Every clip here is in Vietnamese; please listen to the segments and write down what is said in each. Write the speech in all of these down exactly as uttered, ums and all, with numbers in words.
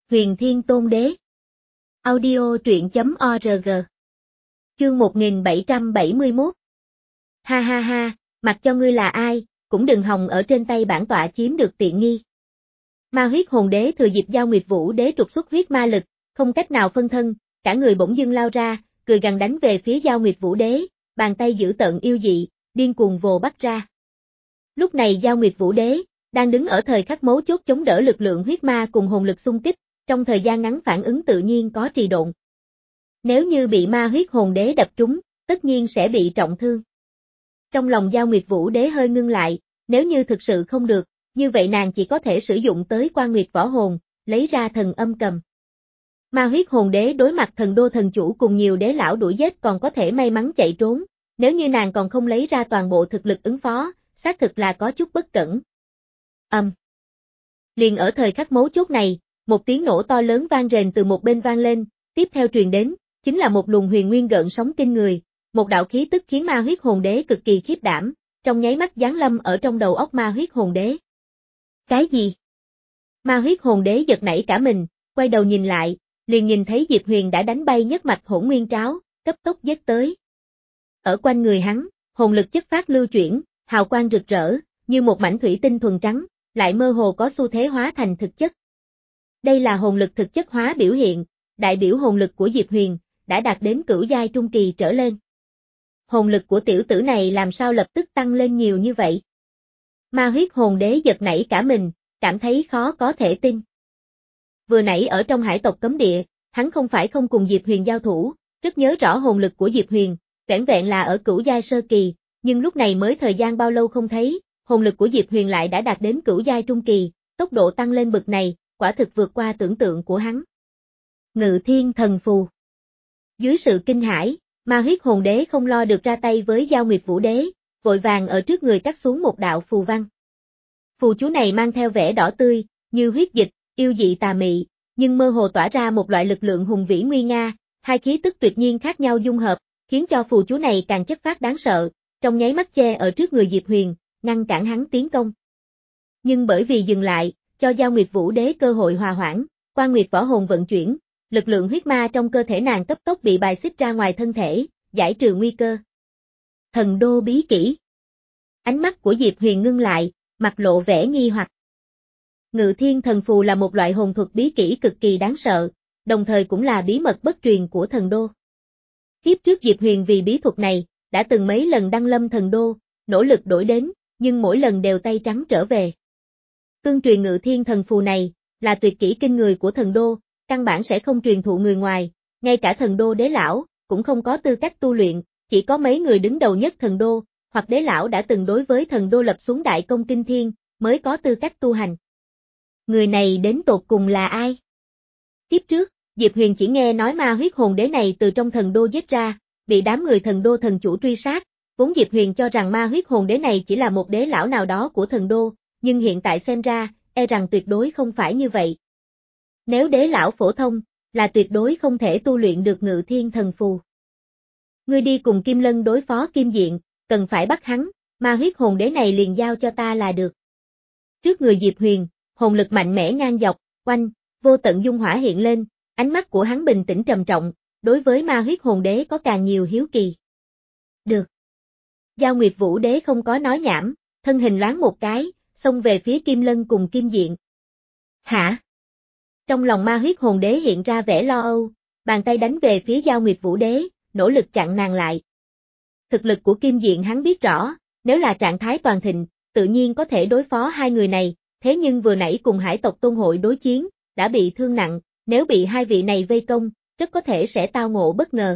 Huyền Thiên Tôn Đế. Audio truyện chấm org. Chương một nghìn bảy trăm bảy mươi mốt. Ha ha ha, mặc cho ngươi là ai, cũng đừng hòng ở trên tay bản tọa chiếm được tiện nghi. Ma huyết hồn đế thừa dịp Giao Nguyệt Vũ đế trục xuất huyết ma lực, không cách nào phân thân, cả người bỗng dưng lao ra, cười gằn đánh về phía Giao Nguyệt Vũ đế, bàn tay dữ tợn yêu dị, điên cuồng vồ bắt ra. Lúc này Giao Nguyệt Vũ đế đang đứng ở thời khắc mấu chốt chống đỡ lực lượng huyết ma cùng hồn lực xung kích, trong thời gian ngắn phản ứng tự nhiên có trì độn. Nếu như bị ma huyết hồn đế đập trúng, tất nhiên sẽ bị trọng thương. Trong lòng Giao Nguyệt Vũ đế hơi ngưng lại, nếu như thực sự không được, như vậy nàng chỉ có thể sử dụng tới Quan Nguyệt võ hồn, lấy ra thần âm cầm. Ma huyết hồn đế đối mặt thần đô thần chủ cùng nhiều đế lão đuổi giết còn có thể may mắn chạy trốn, nếu như nàng còn không lấy ra toàn bộ thực lực ứng phó, xác thực là có chút bất cẩn. Âm. Um. Liền ở thời khắc mấu chốt này, một tiếng nổ to lớn vang rền từ một bên vang lên, tiếp theo truyền đến, chính là một luồng huyền nguyên gợn sóng kinh người, một đạo khí tức khiến ma huyết hồn đế cực kỳ khiếp đảm, trong nháy mắt giáng lâm ở trong đầu óc ma huyết hồn đế. Cái gì? Ma huyết hồn đế giật nảy cả mình, quay đầu nhìn lại, liền nhìn thấy Diệp Huyền đã đánh bay nhất mạch hỗn nguyên tráo, cấp tốc giết tới. Ở quanh người hắn, hồn lực chất phát lưu chuyển, hào quang rực rỡ, như một mảnh thủy tinh thuần trắng, lại mơ hồ có xu thế hóa thành thực chất. Đây là hồn lực thực chất hóa biểu hiện, đại biểu hồn lực của Diệp Huyền đã đạt đến cửu giai trung kỳ trở lên. Hồn lực của tiểu tử này làm sao lập tức tăng lên nhiều như vậy? Ma huyết hồn đế giật nảy cả mình, cảm thấy khó có thể tin. Vừa nãy ở trong hải tộc cấm địa, hắn không phải không cùng Diệp Huyền giao thủ, rất nhớ rõ hồn lực của Diệp Huyền, vẻn vẹn là ở cửu giai sơ kỳ, nhưng lúc này mới thời gian bao lâu không thấy, hồn lực của Diệp Huyền lại đã đạt đến cửu giai trung kỳ, tốc độ tăng lên bậc này, quả thực vượt qua tưởng tượng của hắn. Ngự thiên thần phù. Dưới sự kinh hãi, ma huyết hồn đế không lo được ra tay với Giao Nguyệt Vũ đế, vội vàng ở trước người cắt xuống một đạo phù văn. Phù chú này mang theo vẻ đỏ tươi, như huyết dịch, yêu dị tà mị, nhưng mơ hồ tỏa ra một loại lực lượng hùng vĩ nguy nga, hai khí tức tuyệt nhiên khác nhau dung hợp, khiến cho phù chú này càng chất phát đáng sợ, trong nháy mắt che ở trước người Diệp Huyền, ngăn cản hắn tiến công. Nhưng bởi vì dừng lại, cho Giao Nguyệt Vũ đế cơ hội hòa hoãn, Quan Nguyệt võ hồn vận chuyển, lực lượng huyết ma trong cơ thể nàng cấp tốc bị bài xích ra ngoài thân thể, giải trừ nguy cơ. Thần đô bí kỹ. Ánh mắt của Diệp Huyền ngưng lại, mặt lộ vẻ nghi hoặc. Ngự thiên thần phù là một loại hồn thuật bí kỹ cực kỳ đáng sợ, đồng thời cũng là bí mật bất truyền của thần đô. Kiếp trước Diệp Huyền vì bí thuật này, đã từng mấy lần đăng lâm thần đô, nỗ lực đổi đến, nhưng mỗi lần đều tay trắng trở về. Tương truyền ngự thiên thần phù này, là tuyệt kỹ kinh người của thần đô, căn bản sẽ không truyền thụ người ngoài, ngay cả thần đô đế lão, cũng không có tư cách tu luyện, chỉ có mấy người đứng đầu nhất thần đô, hoặc đế lão đã từng đối với thần đô lập xuống đại công kinh thiên, mới có tư cách tu hành. Người này đến tột cùng là ai? Kiếp trước, Diệp Huyền chỉ nghe nói ma huyết hồn đế này từ trong thần đô giết ra, bị đám người thần đô thần chủ truy sát, vốn Diệp Huyền cho rằng ma huyết hồn đế này chỉ là một đế lão nào đó của thần đô, nhưng hiện tại xem ra, e rằng tuyệt đối không phải như vậy. Nếu đế lão phổ thông, là tuyệt đối không thể tu luyện được ngự thiên thần phù. Ngươi đi cùng Kim Lân đối phó Kim Diện, cần phải bắt hắn, ma huyết hồn đế này liền giao cho ta là được. Trước người Diệp Huyền, hồn lực mạnh mẽ ngang dọc, quanh, vô tận dung hỏa hiện lên, ánh mắt của hắn bình tĩnh trầm trọng, đối với ma huyết hồn đế có càng nhiều hiếu kỳ. Được. Giao Nguyệt Vũ đế không có nói nhảm, thân hình loáng một cái, xông về phía Kim Lân cùng Kim Diện. Hả? Trong lòng ma huyết hồn đế hiện ra vẻ lo âu, bàn tay đánh về phía Giao Nguyệt Vũ đế, nỗ lực chặn nàng lại. Thực lực của Kim Diện hắn biết rõ, nếu là trạng thái toàn thịnh, tự nhiên có thể đối phó hai người này, thế nhưng vừa nãy cùng hải tộc tôn hội đối chiến, đã bị thương nặng, nếu bị hai vị này vây công, rất có thể sẽ tao ngộ bất ngờ.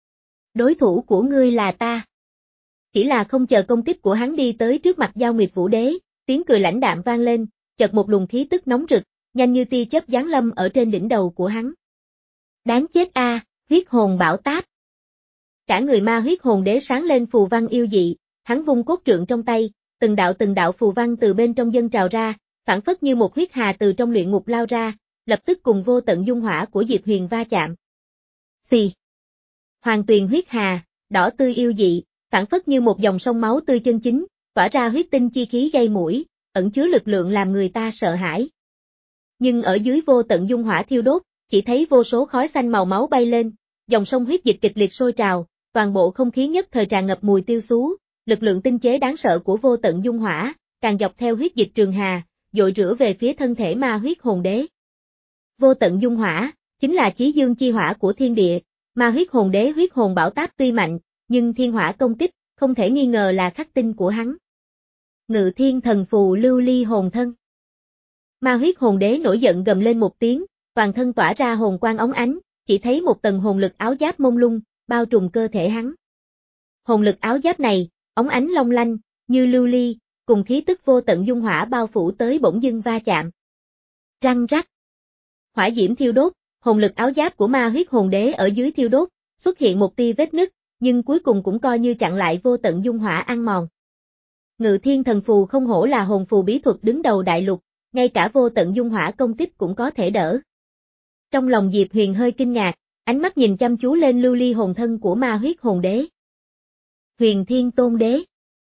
Đối thủ của ngươi là ta. Chỉ là không chờ công kích của hắn đi tới trước mặt Giao Nguyệt Vũ đế, tiếng cười lãnh đạm vang lên, chợt một luồng khí tức nóng rực, nhanh như tia chớp giáng lâm ở trên đỉnh đầu của hắn. Đáng chết a, à, huyết hồn bảo táp. Cả người ma huyết hồn đế sáng lên phù văn yêu dị, hắn vung cốt trượng trong tay, từng đạo từng đạo phù văn từ bên trong dân trào ra, phản phất như một huyết hà từ trong luyện ngục lao ra, lập tức cùng vô tận dung hỏa của Diệp Huyền va chạm. Xì. Hoàng tuyền huyết hà, đỏ tươi yêu dị, phản phất như một dòng sông máu tươi chân chính, tỏa ra huyết tinh chi khí gây mũi, ẩn chứa lực lượng làm người ta sợ hãi. nhưng ở dưới vô tận dung hỏa thiêu đốt, chỉ thấy vô số khói xanh màu máu bay lên, dòng sông huyết dịch kịch liệt sôi trào, toàn bộ không khí nhất thời tràn ngập mùi tiêu xú, lực lượng tinh chế đáng sợ của vô tận dung hỏa, càng dọc theo huyết dịch trường hà, dội rửa về phía thân thể ma huyết hồn đế. Vô tận dung hỏa, chính là chí dương chi hỏa của thiên địa, ma huyết hồn đế huyết hồn bảo táp tuy mạnh, nhưng thiên hỏa công tích, không thể nghi ngờ là khắc tinh của hắn. Ngự thiên thần phù lưu ly hồn thân. Ma huyết hồn đế nổi giận gầm lên một tiếng, toàn thân tỏa ra hồn quang óng ánh, chỉ thấy một tầng hồn lực áo giáp mông lung, bao trùm cơ thể hắn. Hồn lực áo giáp này, óng ánh long lanh, như lưu ly, cùng khí tức vô tận dung hỏa bao phủ tới bỗng dưng va chạm. Răng rắc. Hỏa diễm thiêu đốt, hồn lực áo giáp của ma huyết hồn đế ở dưới thiêu đốt, xuất hiện một tia vết nứt, nhưng cuối cùng cũng coi như chặn lại vô tận dung hỏa ăn mòn. Ngự thiên thần phù không hổ là hồn phù bí thuật đứng đầu đại lục, ngay cả vô tận dung hỏa công tích cũng có thể đỡ. Trong lòng Diệp Huyền hơi kinh ngạc, ánh mắt nhìn chăm chú lên lưu ly hồn thân của ma huyết hồn đế. Huyền Thiên Tôn Đế.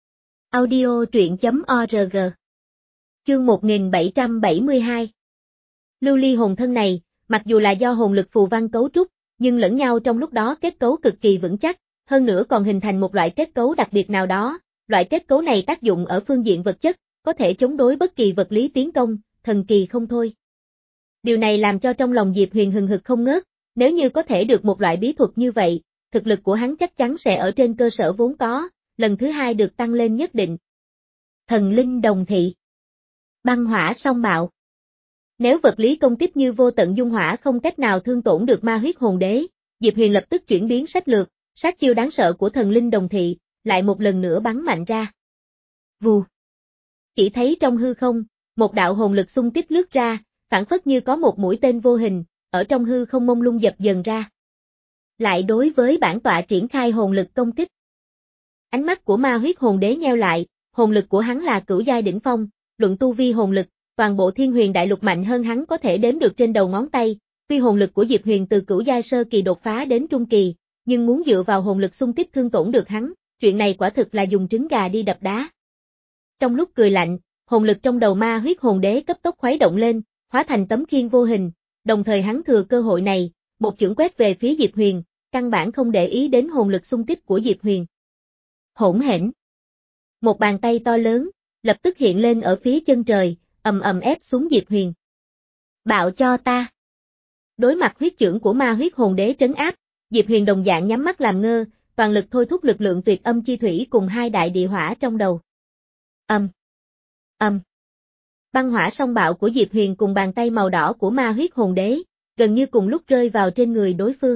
Audio truyện chấm org. Chương một nghìn bảy trăm bảy mươi hai. Lưu ly hồn thân này, mặc dù là do hồn lực phù văn cấu trúc, nhưng lẫn nhau trong lúc đó kết cấu cực kỳ vững chắc, hơn nữa còn hình thành một loại kết cấu đặc biệt nào đó, loại kết cấu này tác dụng ở phương diện vật chất, có thể chống đối bất kỳ vật lý tiến công, thần kỳ không thôi. Điều này làm cho trong lòng Diệp Huyền hừng hực không ngớt, nếu như có thể được một loại bí thuật như vậy, thực lực của hắn chắc chắn sẽ ở trên cơ sở vốn có, lần thứ hai được tăng lên nhất định. Thần linh đồng thị. Băng hỏa song bạo. Nếu vật lý công kích như vô tận dung hỏa không cách nào thương tổn được ma huyết hồn đế, Diệp Huyền lập tức chuyển biến sách lược, sát chiêu đáng sợ của thần linh đồng thị, lại một lần nữa bắn mạnh ra. Vù. Chỉ thấy trong hư không, một đạo hồn lực xung kích lướt ra, phản phất như có một mũi tên vô hình, ở trong hư không mông lung dập dần ra. Lại đối với bản tọa triển khai hồn lực công kích. Ánh mắt của ma huyết hồn đế nheo lại, hồn lực của hắn là cửu giai đỉnh phong, luận tu vi hồn lực, toàn bộ thiên huyền đại lục mạnh hơn hắn có thể đếm được trên đầu ngón tay, tuy hồn lực của Diệp Huyền từ cửu giai sơ kỳ đột phá đến trung kỳ, nhưng muốn dựa vào hồn lực xung kích thương tổn được hắn, chuyện này quả thực là dùng trứng gà đi đập đá. Trong lúc cười lạnh, hồn lực trong đầu ma huyết hồn đế cấp tốc khuấy động lên, hóa thành tấm khiên vô hình, đồng thời hắn thừa cơ hội này, một chưởng quét về phía Diệp Huyền, căn bản không để ý đến hồn lực xung kích của Diệp Huyền. Hỗn hển. Một bàn tay to lớn, lập tức hiện lên ở phía chân trời, ầm ầm ép xuống Diệp Huyền. Bạo cho ta. Đối mặt huyết chưởng của ma huyết hồn đế trấn áp, Diệp Huyền đồng dạng nhắm mắt làm ngơ, toàn lực thôi thúc lực lượng tuyệt âm chi thủy cùng hai đại địa hỏa trong đầu. Âm. Âm. Băng hỏa song bạo của Diệp Huyền cùng bàn tay màu đỏ của ma huyết hồn đế, gần như cùng lúc rơi vào trên người đối phương.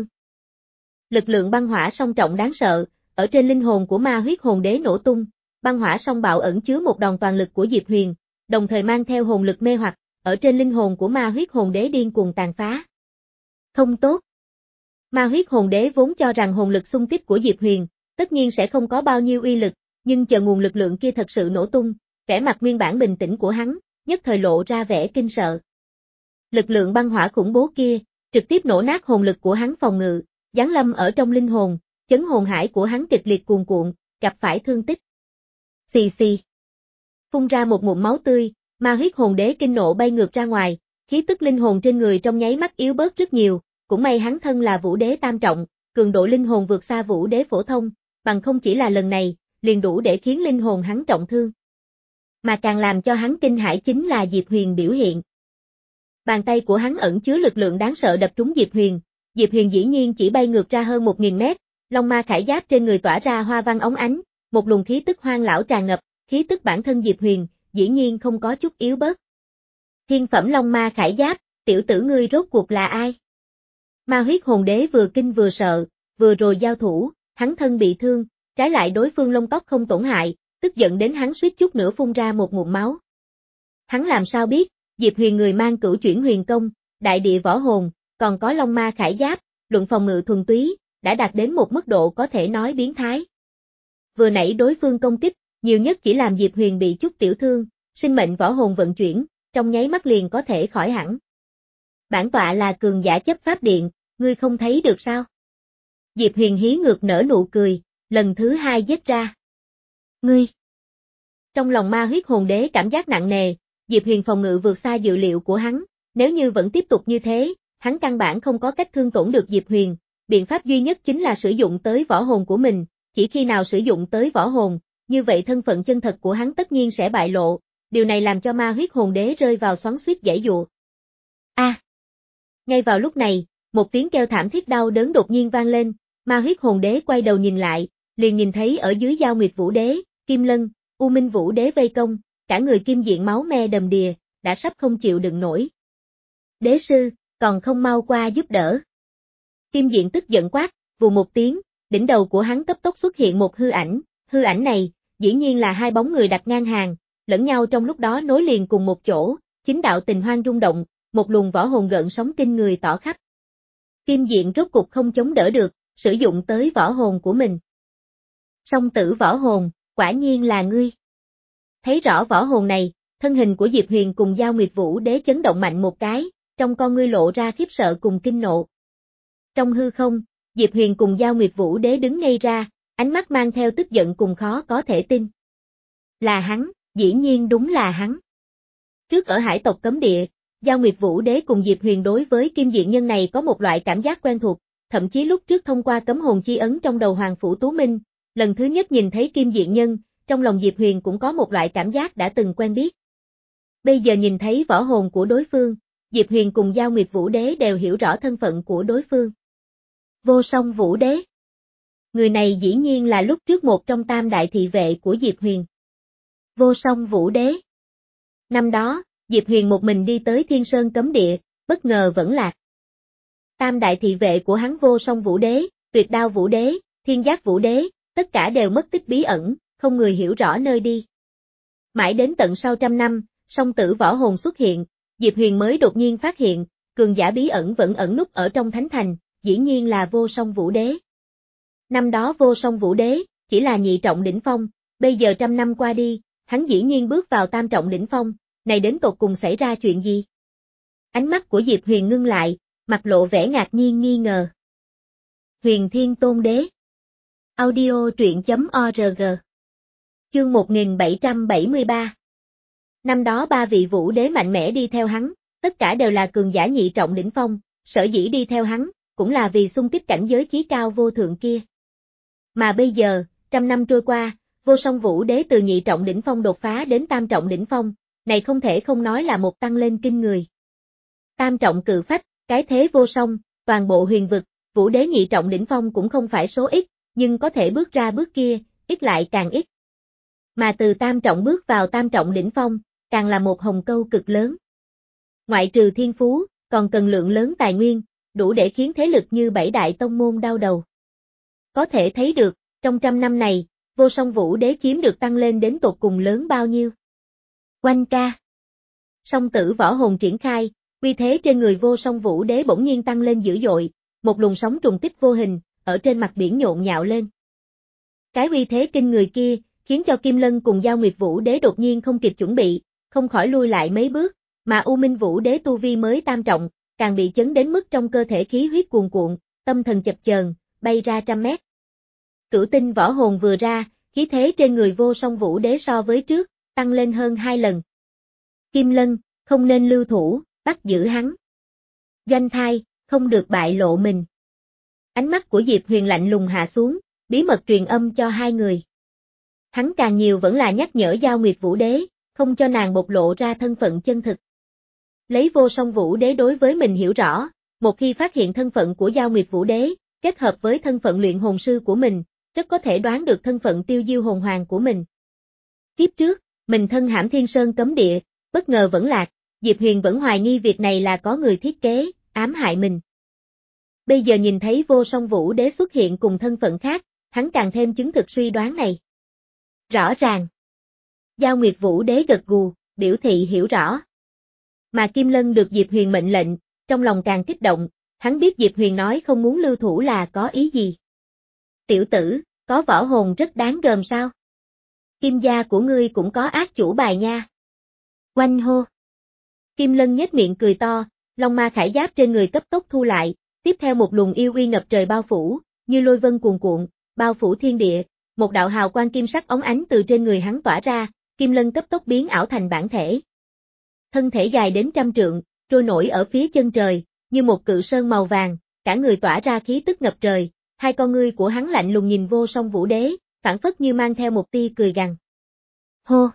Lực lượng băng hỏa song trọng đáng sợ, ở trên linh hồn của ma huyết hồn đế nổ tung, băng hỏa song bạo ẩn chứa một đòn toàn lực của Diệp Huyền, đồng thời mang theo hồn lực mê hoặc, ở trên linh hồn của ma huyết hồn đế điên cuồng tàn phá. Không tốt. Ma huyết hồn đế vốn cho rằng hồn lực xung kích của Diệp Huyền, tất nhiên sẽ không có bao nhiêu uy lực, nhưng chờ nguồn lực lượng kia thật sự nổ tung, vẻ mặt nguyên bản bình tĩnh của hắn, nhất thời lộ ra vẻ kinh sợ. Lực lượng băng hỏa khủng bố kia, trực tiếp nổ nát hồn lực của hắn phòng ngự, giáng lâm ở trong linh hồn, chấn hồn hải của hắn kịch liệt cuồn cuộn, gặp phải thương tích. Xì xì. Phun ra một ngụm máu tươi, ma huyết hồn đế kinh nộ bay ngược ra ngoài, khí tức linh hồn trên người trong nháy mắt yếu bớt rất nhiều, cũng may hắn thân là vũ đế tam trọng, cường độ linh hồn vượt xa vũ đế phổ thông, bằng không chỉ là lần này, liền đủ để khiến linh hồn hắn trọng thương. Mà càng làm cho hắn kinh hãi chính là Diệp Huyền biểu hiện. Bàn tay của hắn ẩn chứa lực lượng đáng sợ đập trúng Diệp Huyền, Diệp Huyền dĩ nhiên chỉ bay ngược ra hơn một nghìn mét, long ma khải giáp trên người tỏa ra hoa văn óng ánh, một luồng khí tức hoang lão tràn ngập, khí tức bản thân Diệp Huyền, dĩ nhiên không có chút yếu bớt. Thiên phẩm long ma khải giáp, tiểu tử ngươi rốt cuộc là ai? Ma huyết hồn đế vừa kinh vừa sợ, vừa rồi giao thủ, hắn thân bị thương, trái lại đối phương lông tóc không tổn hại, tức giận đến hắn suýt chút nữa phun ra một ngụm máu. Hắn làm sao biết, Diệp Huyền người mang cửu chuyển huyền công, đại địa võ hồn, còn có long ma khải giáp, luận phòng ngự thuần túy, đã đạt đến một mức độ có thể nói biến thái. Vừa nãy đối phương công kích, nhiều nhất chỉ làm Diệp Huyền bị chút tiểu thương, sinh mệnh võ hồn vận chuyển, trong nháy mắt liền có thể khỏi hẳn. Bản tọa là cường giả chấp pháp điện, ngươi không thấy được sao? Diệp Huyền hí ngược nở nụ cười, lần thứ hai giết ra. Ngươi! Trong lòng ma huyết hồn đế cảm giác nặng nề, Diệp Huyền phòng ngự vượt xa dự liệu của hắn, Nếu như vẫn tiếp tục như thế, hắn căn bản không có cách thương tổn được Diệp Huyền, biện pháp duy nhất chính là sử dụng tới võ hồn của mình, chỉ khi nào sử dụng tới võ hồn, như vậy thân phận chân thật của hắn tất nhiên sẽ bại lộ, điều này làm cho ma huyết hồn đế rơi vào xoắn xuýt giãy giụa. A! À. Ngay vào lúc này, một tiếng kêu thảm thiết đau đớn đột nhiên vang lên, ma huyết hồn đế quay đầu nhìn lại, liền nhìn thấy ở dưới Giao Nguyệt Vũ đế, Kim Lân, U Minh Vũ đế vây công, cả người kim diện máu me đầm đìa, đã sắp không chịu đựng nổi. Đế sư, còn không mau qua giúp đỡ. Kim diện tức giận quát, vù một tiếng, đỉnh đầu của hắn cấp tốc xuất hiện một hư ảnh, hư ảnh này, dĩ nhiên là hai bóng người đặt ngang hàng, lẫn nhau trong lúc đó nối liền cùng một chỗ, chính đạo tình hoang rung động, một luồng võ hồn gợn sóng kinh người tỏ khắp. Kim diện rốt cục không chống đỡ được, sử dụng tới võ hồn của mình. Song tử võ hồn, quả nhiên là ngươi. Thấy rõ võ hồn này, thân hình của Diệp Huyền cùng Giao Nguyệt Vũ đế chấn động mạnh một cái, trong con ngươi lộ ra khiếp sợ cùng kinh nộ. Trong hư không, Diệp Huyền cùng Giao Nguyệt Vũ đế đứng ngây ra, ánh mắt mang theo tức giận cùng khó có thể tin. Là hắn, dĩ nhiên đúng là hắn. Trước ở hải tộc cấm địa, Giao Nguyệt Vũ đế cùng Diệp Huyền đối với kim diện nhân này có một loại cảm giác quen thuộc, thậm chí lúc trước thông qua cấm hồn chi ấn trong đầu Hoàng Phủ Tú Minh, lần thứ nhất nhìn thấy kim diện nhân, trong lòng Diệp Huyền cũng có một loại cảm giác đã từng quen biết. Bây giờ nhìn thấy võ hồn của đối phương, Diệp Huyền cùng Giao Nguyệt Vũ đế đều hiểu rõ thân phận của đối phương. Vô Song Vũ đế. Người này dĩ nhiên là lúc trước một trong tam đại thị vệ của Diệp Huyền. Vô Song Vũ đế. Năm đó, Diệp Huyền một mình đi tới Thiên Sơn cấm địa, bất ngờ vẫn lạc. Tam đại thị vệ của hắn Vô Song Vũ đế, Tuyệt Đao Vũ đế, Thiên Giác Vũ đế, tất cả đều mất tích bí ẩn, không người hiểu rõ nơi đi. Mãi đến tận sau trăm năm, song tử võ hồn xuất hiện, Diệp Huyền mới đột nhiên phát hiện, cường giả bí ẩn vẫn ẩn núp ở trong thánh thành, dĩ nhiên là Vô Song Vũ đế. Năm đó Vô Song Vũ đế, chỉ là nhị trọng đỉnh phong, bây giờ trăm năm qua đi, hắn dĩ nhiên bước vào tam trọng đỉnh phong, này đến tột cùng xảy ra chuyện gì? Ánh mắt của Diệp Huyền ngưng lại, mặt lộ vẻ ngạc nhiên nghi ngờ. Huyền Thiên Tôn Đế. Audio truyện chấm org. Chương một nghìn bảy trăm bảy mươi ba. Năm đó ba vị vũ đế mạnh mẽ đi theo hắn, tất cả đều là cường giả nhị trọng đỉnh phong, sở dĩ đi theo hắn, cũng là vì xung kích cảnh giới chí cao vô thượng kia. Mà bây giờ, trăm năm trôi qua, Vô Song Vũ đế từ nhị trọng đỉnh phong đột phá đến tam trọng đỉnh phong, này không thể không nói là một tăng lên kinh người. Tam trọng cự phách, cái thế vô song, toàn bộ huyền vực, Vũ đế nhị trọng đỉnh phong cũng không phải số ít, nhưng có thể bước ra bước kia, ít lại càng ít. Mà từ tam trọng bước vào tam trọng đỉnh phong, càng là một hồng câu cực lớn. Ngoại trừ thiên phú, còn cần lượng lớn tài nguyên, đủ để khiến thế lực như bảy đại tông môn đau đầu. Có thể thấy được, trong trăm năm này, Vô Song Vũ đế chiếm được tăng lên đến tột cùng lớn bao nhiêu. Oanh ca. Song tử võ hồn triển khai, uy thế trên người Vô Song Vũ đế bỗng nhiên tăng lên dữ dội, một luồng sóng trùng tích vô hình, ở trên mặt biển nhộn nhạo lên. Cái uy thế kinh người kia, khiến cho Kim Lân cùng Giao Nguyệt Vũ đế đột nhiên không kịp chuẩn bị, không khỏi lui lại mấy bước, mà U Minh Vũ đế tu vi mới tam trọng, càng bị chấn đến mức trong cơ thể khí huyết cuồn cuộn, tâm thần chập chờn, bay ra trăm mét. Cửu tinh võ hồn vừa ra, khí thế trên người Vô Song Vũ đế so với trước, tăng lên hơn hai lần. Kim Lân, không nên lưu thủ, bắt giữ hắn. Doanh Thai, không được bại lộ mình. Ánh mắt của Diệp Huyền lạnh lùng hạ xuống, bí mật truyền âm cho hai người. Hắn càng nhiều vẫn là nhắc nhở Giao Nguyệt Vũ đế, không cho nàng bộc lộ ra thân phận chân thực. Lấy Vô Song Vũ đế đối với mình hiểu rõ, một khi phát hiện thân phận của Giao Nguyệt Vũ đế, kết hợp với thân phận luyện hồn sư của mình, rất có thể đoán được thân phận tiêu diêu hồn hoàng của mình. Kiếp trước, mình thân hãm Thiên Sơn cấm địa, bất ngờ vẫn lạc, Diệp Huyền vẫn hoài nghi việc này là có người thiết kế, ám hại mình. Bây giờ nhìn thấy Vô Song Vũ đế xuất hiện cùng thân phận khác, hắn càng thêm chứng thực suy đoán này. Rõ ràng. Giao Nguyệt Vũ đế gật gù, biểu thị hiểu rõ. Mà Kim Lân được Diệp Huyền mệnh lệnh, trong lòng càng kích động, hắn biết Diệp Huyền nói không muốn lưu thủ là có ý gì. Tiểu tử, có võ hồn rất đáng gờm sao? Kim gia của ngươi cũng có ác chủ bài nha. Oanh hô. Kim Lân nhếch miệng cười to, long ma khải giáp trên người cấp tốc thu lại, tiếp theo một luồng yêu uy ngập trời bao phủ, như lôi vân cuồn cuộn, bao phủ thiên địa, một đạo hào quang kim sắc óng ánh từ trên người hắn tỏa ra, Kim Lân cấp tốc biến ảo thành bản thể. Thân thể dài đến trăm trượng, trôi nổi ở phía chân trời, như một cự sơn màu vàng, cả người tỏa ra khí tức ngập trời, hai con ngươi của hắn lạnh lùng nhìn Vô Song Vũ Đế, phảng phất như mang theo một tia cười gằn. Hô!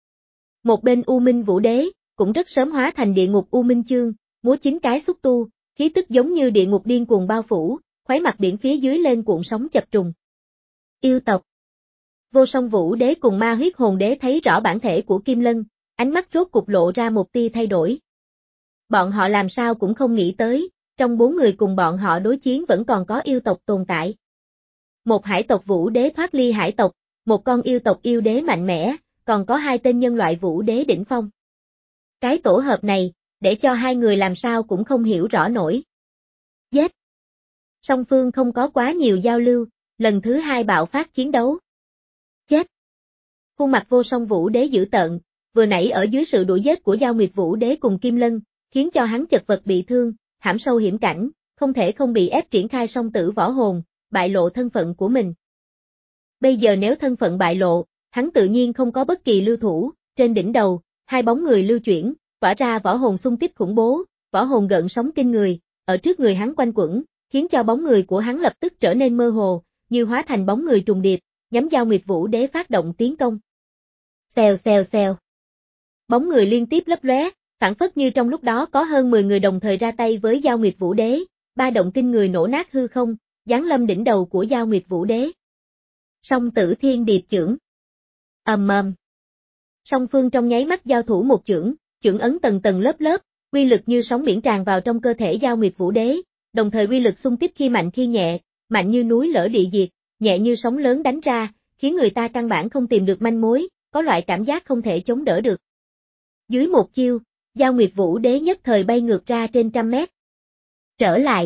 Một bên U Minh Vũ Đế, cũng rất sớm hóa thành địa ngục U Minh Chương, múa chín cái xúc tu, khí tức giống như địa ngục điên cuồng bao phủ, khuấy mặt biển phía dưới lên cuộn sóng chập trùng. Yêu tộc. Vô Song Vũ Đế cùng Ma Huyết Hồn Đế thấy rõ bản thể của Kim Lân, ánh mắt rốt cục lộ ra một tia thay đổi. Bọn họ làm sao cũng không nghĩ tới, trong bốn người cùng bọn họ đối chiến vẫn còn có yêu tộc tồn tại. Một hải tộc Vũ Đế thoát ly hải tộc, một con yêu tộc yêu đế mạnh mẽ, còn có hai tên nhân loại Vũ Đế đỉnh phong. Cái tổ hợp này, để cho hai người làm sao cũng không hiểu rõ nổi. Giết! Song phương không có quá nhiều giao lưu, lần thứ hai bạo phát chiến đấu. Chết! Khuôn mặt Vô Song Vũ Đế dữ tợn, vừa nãy ở dưới sự đuổi giết của Giao Nguyệt Vũ Đế cùng Kim Lân, khiến cho hắn chật vật bị thương, hãm sâu hiểm cảnh, không thể không bị ép triển khai song tử võ hồn, bại lộ thân phận của mình. Bây giờ nếu thân phận bại lộ, hắn tự nhiên không có bất kỳ lưu thủ, trên đỉnh đầu, hai bóng người lưu chuyển, tỏa ra võ hồn xung kích khủng bố, võ hồn gợn sóng kinh người, ở trước người hắn quanh quẩn, khiến cho bóng người của hắn lập tức trở nên mơ hồ, như hóa thành bóng người trùng điệp, nhắm Giao Nguyệt Vũ Đế phát động tiến công. Xèo xèo xèo. Bóng người liên tiếp lấp lóe, phảng phất như trong lúc đó có hơn mười người đồng thời ra tay với Giao Nguyệt Vũ Đế, ba động kinh người nổ nát hư không, giáng lâm đỉnh đầu của Giao Nguyệt Vũ Đế. Song tử thiên điệp chưởng. Ầm ầm. Song phương trong nháy mắt giao thủ một chưởng, chưởng ấn tầng tầng lớp lớp, uy lực như sóng biển tràn vào trong cơ thể Giao Nguyệt Vũ Đế, đồng thời uy lực xung kích khi mạnh khi nhẹ, mạnh như núi lở địa diệt, nhẹ như sóng lớn đánh ra, khiến người ta căn bản không tìm được manh mối, có loại cảm giác không thể chống đỡ được. Dưới một chiêu, Giao Nguyệt Vũ Đế nhất thời bay ngược ra trên trăm mét. Trở lại.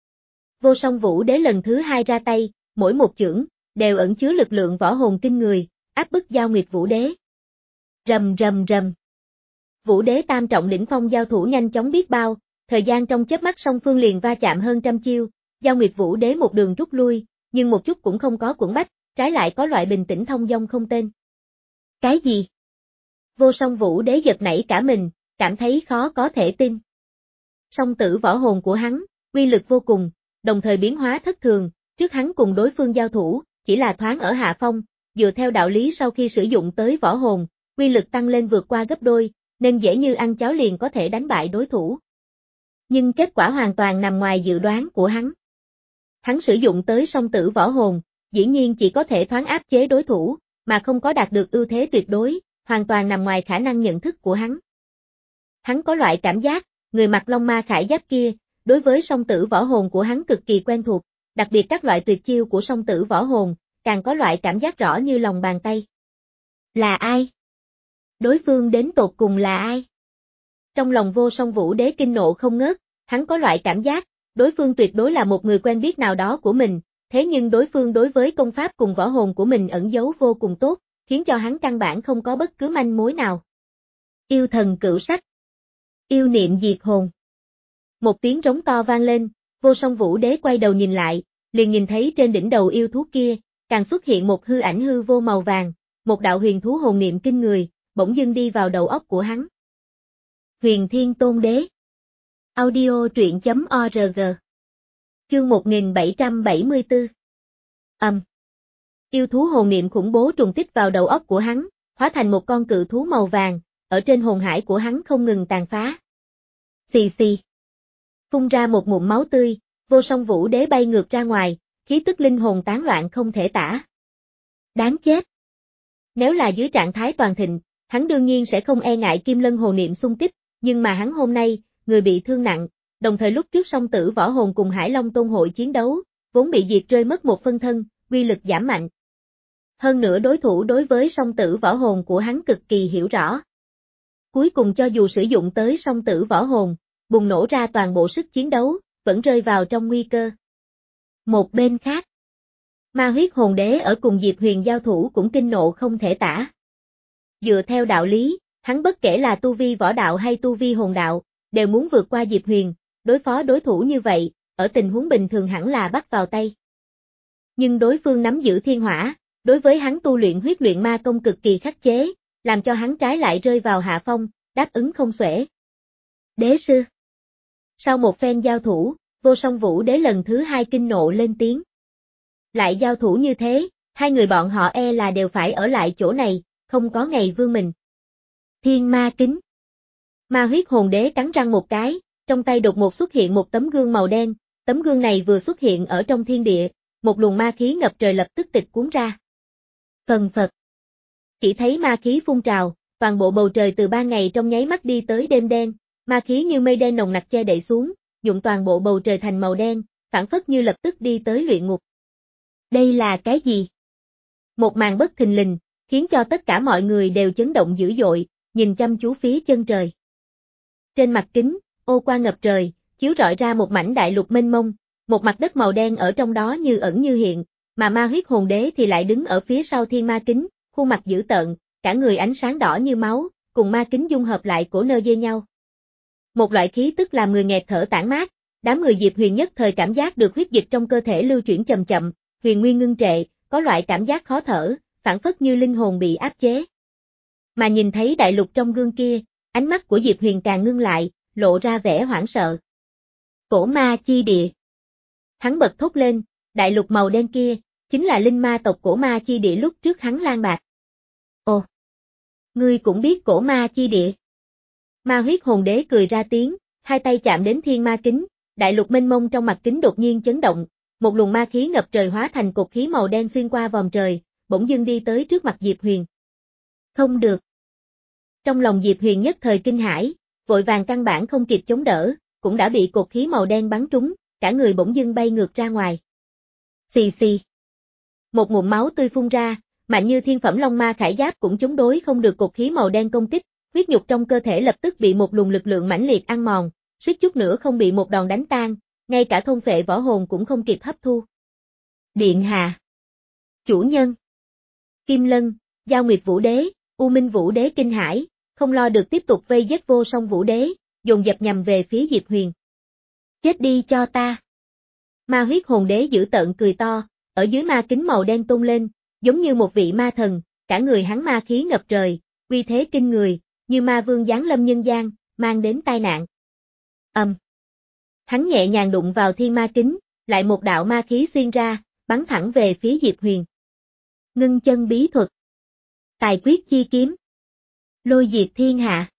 Vô Song Vũ Đế lần thứ hai ra tay, mỗi một chưởng, đều ẩn chứa lực lượng võ hồn kinh người, áp bức Giao Nguyệt Vũ Đế. Rầm rầm rầm. Vũ Đế tam trọng đỉnh phong giao thủ nhanh chóng biết bao, thời gian trong chớp mắt song phương liền va chạm hơn trăm chiêu, Giao Nguyệt Vũ Đế một đường rút lui, nhưng một chút cũng không có quẫn bách, trái lại có loại bình tĩnh thông dong không tên. Cái gì? Vô Song Vũ Đế giật nảy cả mình, cảm thấy khó có thể tin. Song tử võ hồn của hắn, uy lực vô cùng, đồng thời biến hóa thất thường, trước hắn cùng đối phương giao thủ, chỉ là thoáng ở hạ phong, dựa theo đạo lý sau khi sử dụng tới võ hồn, uy lực tăng lên vượt qua gấp đôi, nên dễ như ăn cháo liền có thể đánh bại đối thủ. Nhưng kết quả hoàn toàn nằm ngoài dự đoán của hắn. Hắn sử dụng tới song tử võ hồn, dĩ nhiên chỉ có thể thoáng áp chế đối thủ, mà không có đạt được ưu thế tuyệt đối, hoàn toàn nằm ngoài khả năng nhận thức của hắn. Hắn có loại cảm giác, người mặc long ma khải giáp kia, đối với song tử võ hồn của hắn cực kỳ quen thuộc, đặc biệt các loại tuyệt chiêu của song tử võ hồn, càng có loại cảm giác rõ như lòng bàn tay. Là ai? Đối phương đến tột cùng là ai? Trong lòng Vô Song Vũ Đế kinh nộ không ngớt, hắn có loại cảm giác, đối phương tuyệt đối là một người quen biết nào đó của mình, thế nhưng đối phương đối với công pháp cùng võ hồn của mình ẩn giấu vô cùng tốt, khiến cho hắn căn bản không có bất cứ manh mối nào. Yêu thần cửu sắc. Yêu niệm diệt hồn. Một tiếng rống to vang lên, Vô Song Vũ Đế quay đầu nhìn lại, liền nhìn thấy trên đỉnh đầu yêu thú kia, càng xuất hiện một hư ảnh hư vô màu vàng, một đạo huyền thú hồn niệm kinh người, bỗng dưng đi vào đầu óc của hắn. Huyền Thiên Tôn Đế. Audio truyện chấm org. Chương một nghìn bảy trăm bảy mươi tư. Âm. Um. Yêu thú hồn niệm khủng bố trùng kích vào đầu óc của hắn, hóa thành một con cự thú màu vàng, ở trên hồn hải của hắn không ngừng tàn phá. Xì xì. Phun ra một ngụm máu tươi, Vô Song Vũ Đế bay ngược ra ngoài, khí tức linh hồn tán loạn không thể tả. Đáng chết. Nếu là dưới trạng thái toàn thịnh, hắn đương nhiên sẽ không e ngại Kim Lân hồn niệm xung kích, nhưng mà hắn hôm nay, người bị thương nặng, đồng thời lúc trước song tử võ hồn cùng Hải Long Tôn hội chiến đấu, vốn bị diệt rơi mất một phân thân, uy lực giảm mạnh. Hơn nữa đối thủ đối với song tử võ hồn của hắn cực kỳ hiểu rõ. Cuối cùng cho dù sử dụng tới song tử võ hồn, bùng nổ ra toàn bộ sức chiến đấu, vẫn rơi vào trong nguy cơ. Một bên khác, Ma Huyết Hồn Đế ở cùng Diệp Huyền giao thủ cũng kinh nộ không thể tả. Dựa theo đạo lý, hắn bất kể là tu vi võ đạo hay tu vi hồn đạo, đều muốn vượt qua Diệp Huyền, đối phó đối thủ như vậy, ở tình huống bình thường hẳn là bắt vào tay. Nhưng đối phương nắm giữ thiên hỏa, đối với hắn tu luyện huyết luyện ma công cực kỳ khắc chế, làm cho hắn trái lại rơi vào hạ phong, đáp ứng không xuể. Đế sư. Sau một phen giao thủ, Vô Song Vũ Đế lần thứ hai kinh nộ lên tiếng. Lại giao thủ như thế, hai người bọn họ e là đều phải ở lại chỗ này, không có ngày vương mình. Thiên ma kính. Ma huyết hồn đế cắn răng một cái, trong tay đột ngột xuất hiện một tấm gương màu đen, tấm gương này vừa xuất hiện ở trong thiên địa, một luồng ma khí ngập trời lập tức tịch cuốn ra. Phần phật. Chỉ thấy ma khí phun trào, toàn bộ bầu trời từ ban ngày trong nháy mắt đi tới đêm đen, ma khí như mây đen nồng nặc che đậy xuống, nhuộm toàn bộ bầu trời thành màu đen, phản phất như lập tức đi tới luyện ngục. Đây là cái gì? Một màn bất thình lình, khiến cho tất cả mọi người đều chấn động dữ dội, nhìn chăm chú phía chân trời. Trên mặt kính, ô quang ngập trời, chiếu rọi ra một mảnh đại lục mênh mông, một mặt đất màu đen ở trong đó như ẩn như hiện, mà ma huyết hồn đế thì lại đứng ở phía sau thiên ma kính, khuôn mặt dữ tợn, cả người ánh sáng đỏ như máu, cùng ma kính dung hợp lại cổ nơ dê nhau. Một loại khí tức làm người nghẹt thở tản mát, đám người Diệp Huyền nhất thời cảm giác được huyết dịch trong cơ thể lưu chuyển chậm chậm, huyền nguyên ngưng trệ, có loại cảm giác khó thở, phản phất như linh hồn bị áp chế. Mà nhìn thấy đại lục trong gương kia, ánh mắt của Diệp Huyền càng ngưng lại, lộ ra vẻ hoảng sợ. Cổ ma chi địa. Hắn bật thốt lên, đại lục màu đen kia, chính là linh ma tộc cổ ma chi địa lúc trước hắn lang bạc. Ồ! Ngươi cũng biết cổ ma chi địa. Ma huyết hồn đế cười ra tiếng, hai tay chạm đến thiên ma kính, đại lục mênh mông trong mặt kính đột nhiên chấn động, một luồng ma khí ngập trời hóa thành cột khí màu đen xuyên qua vòm trời, bỗng dưng đi tới trước mặt Diệp Huyền. Không được. Trong lòng Diệp Huyền nhất thời kinh hãi, vội vàng căn bản không kịp chống đỡ, cũng đã bị cột khí màu đen bắn trúng, cả người bỗng dưng bay ngược ra ngoài. Xì xì. Một ngụm máu tươi phun ra, mạnh như thiên phẩm long ma khải giáp cũng chống đối không được cột khí màu đen công kích, huyết nhục trong cơ thể lập tức bị một luồng lực lượng mãnh liệt ăn mòn, suýt chút nữa không bị một đòn đánh tan, ngay cả thôn phệ võ hồn cũng không kịp hấp thu. Điện hạ. Chủ nhân. Kim Lân, Giao Nguyệt Vũ Đế, U Minh Vũ Đế kinh hãi, không lo được tiếp tục vây giết Vô Song Vũ Đế, dồn dập nhằm về phía Diệp Huyền. Chết đi cho ta. Ma huyết hồn đế dữ tợn cười to, ở dưới ma kính màu đen tung lên, giống như một vị ma thần, cả người hắn ma khí ngập trời, uy thế kinh người, như ma vương giáng lâm nhân gian, mang đến tai nạn. Ầm. Um. Hắn nhẹ nhàng đụng vào thiên ma kính, lại một đạo ma khí xuyên ra, bắn thẳng về phía Diệp Huyền. Ngưng chân bí thuật. Tài quyết chi kiếm. Lôi diệt thiên hạ.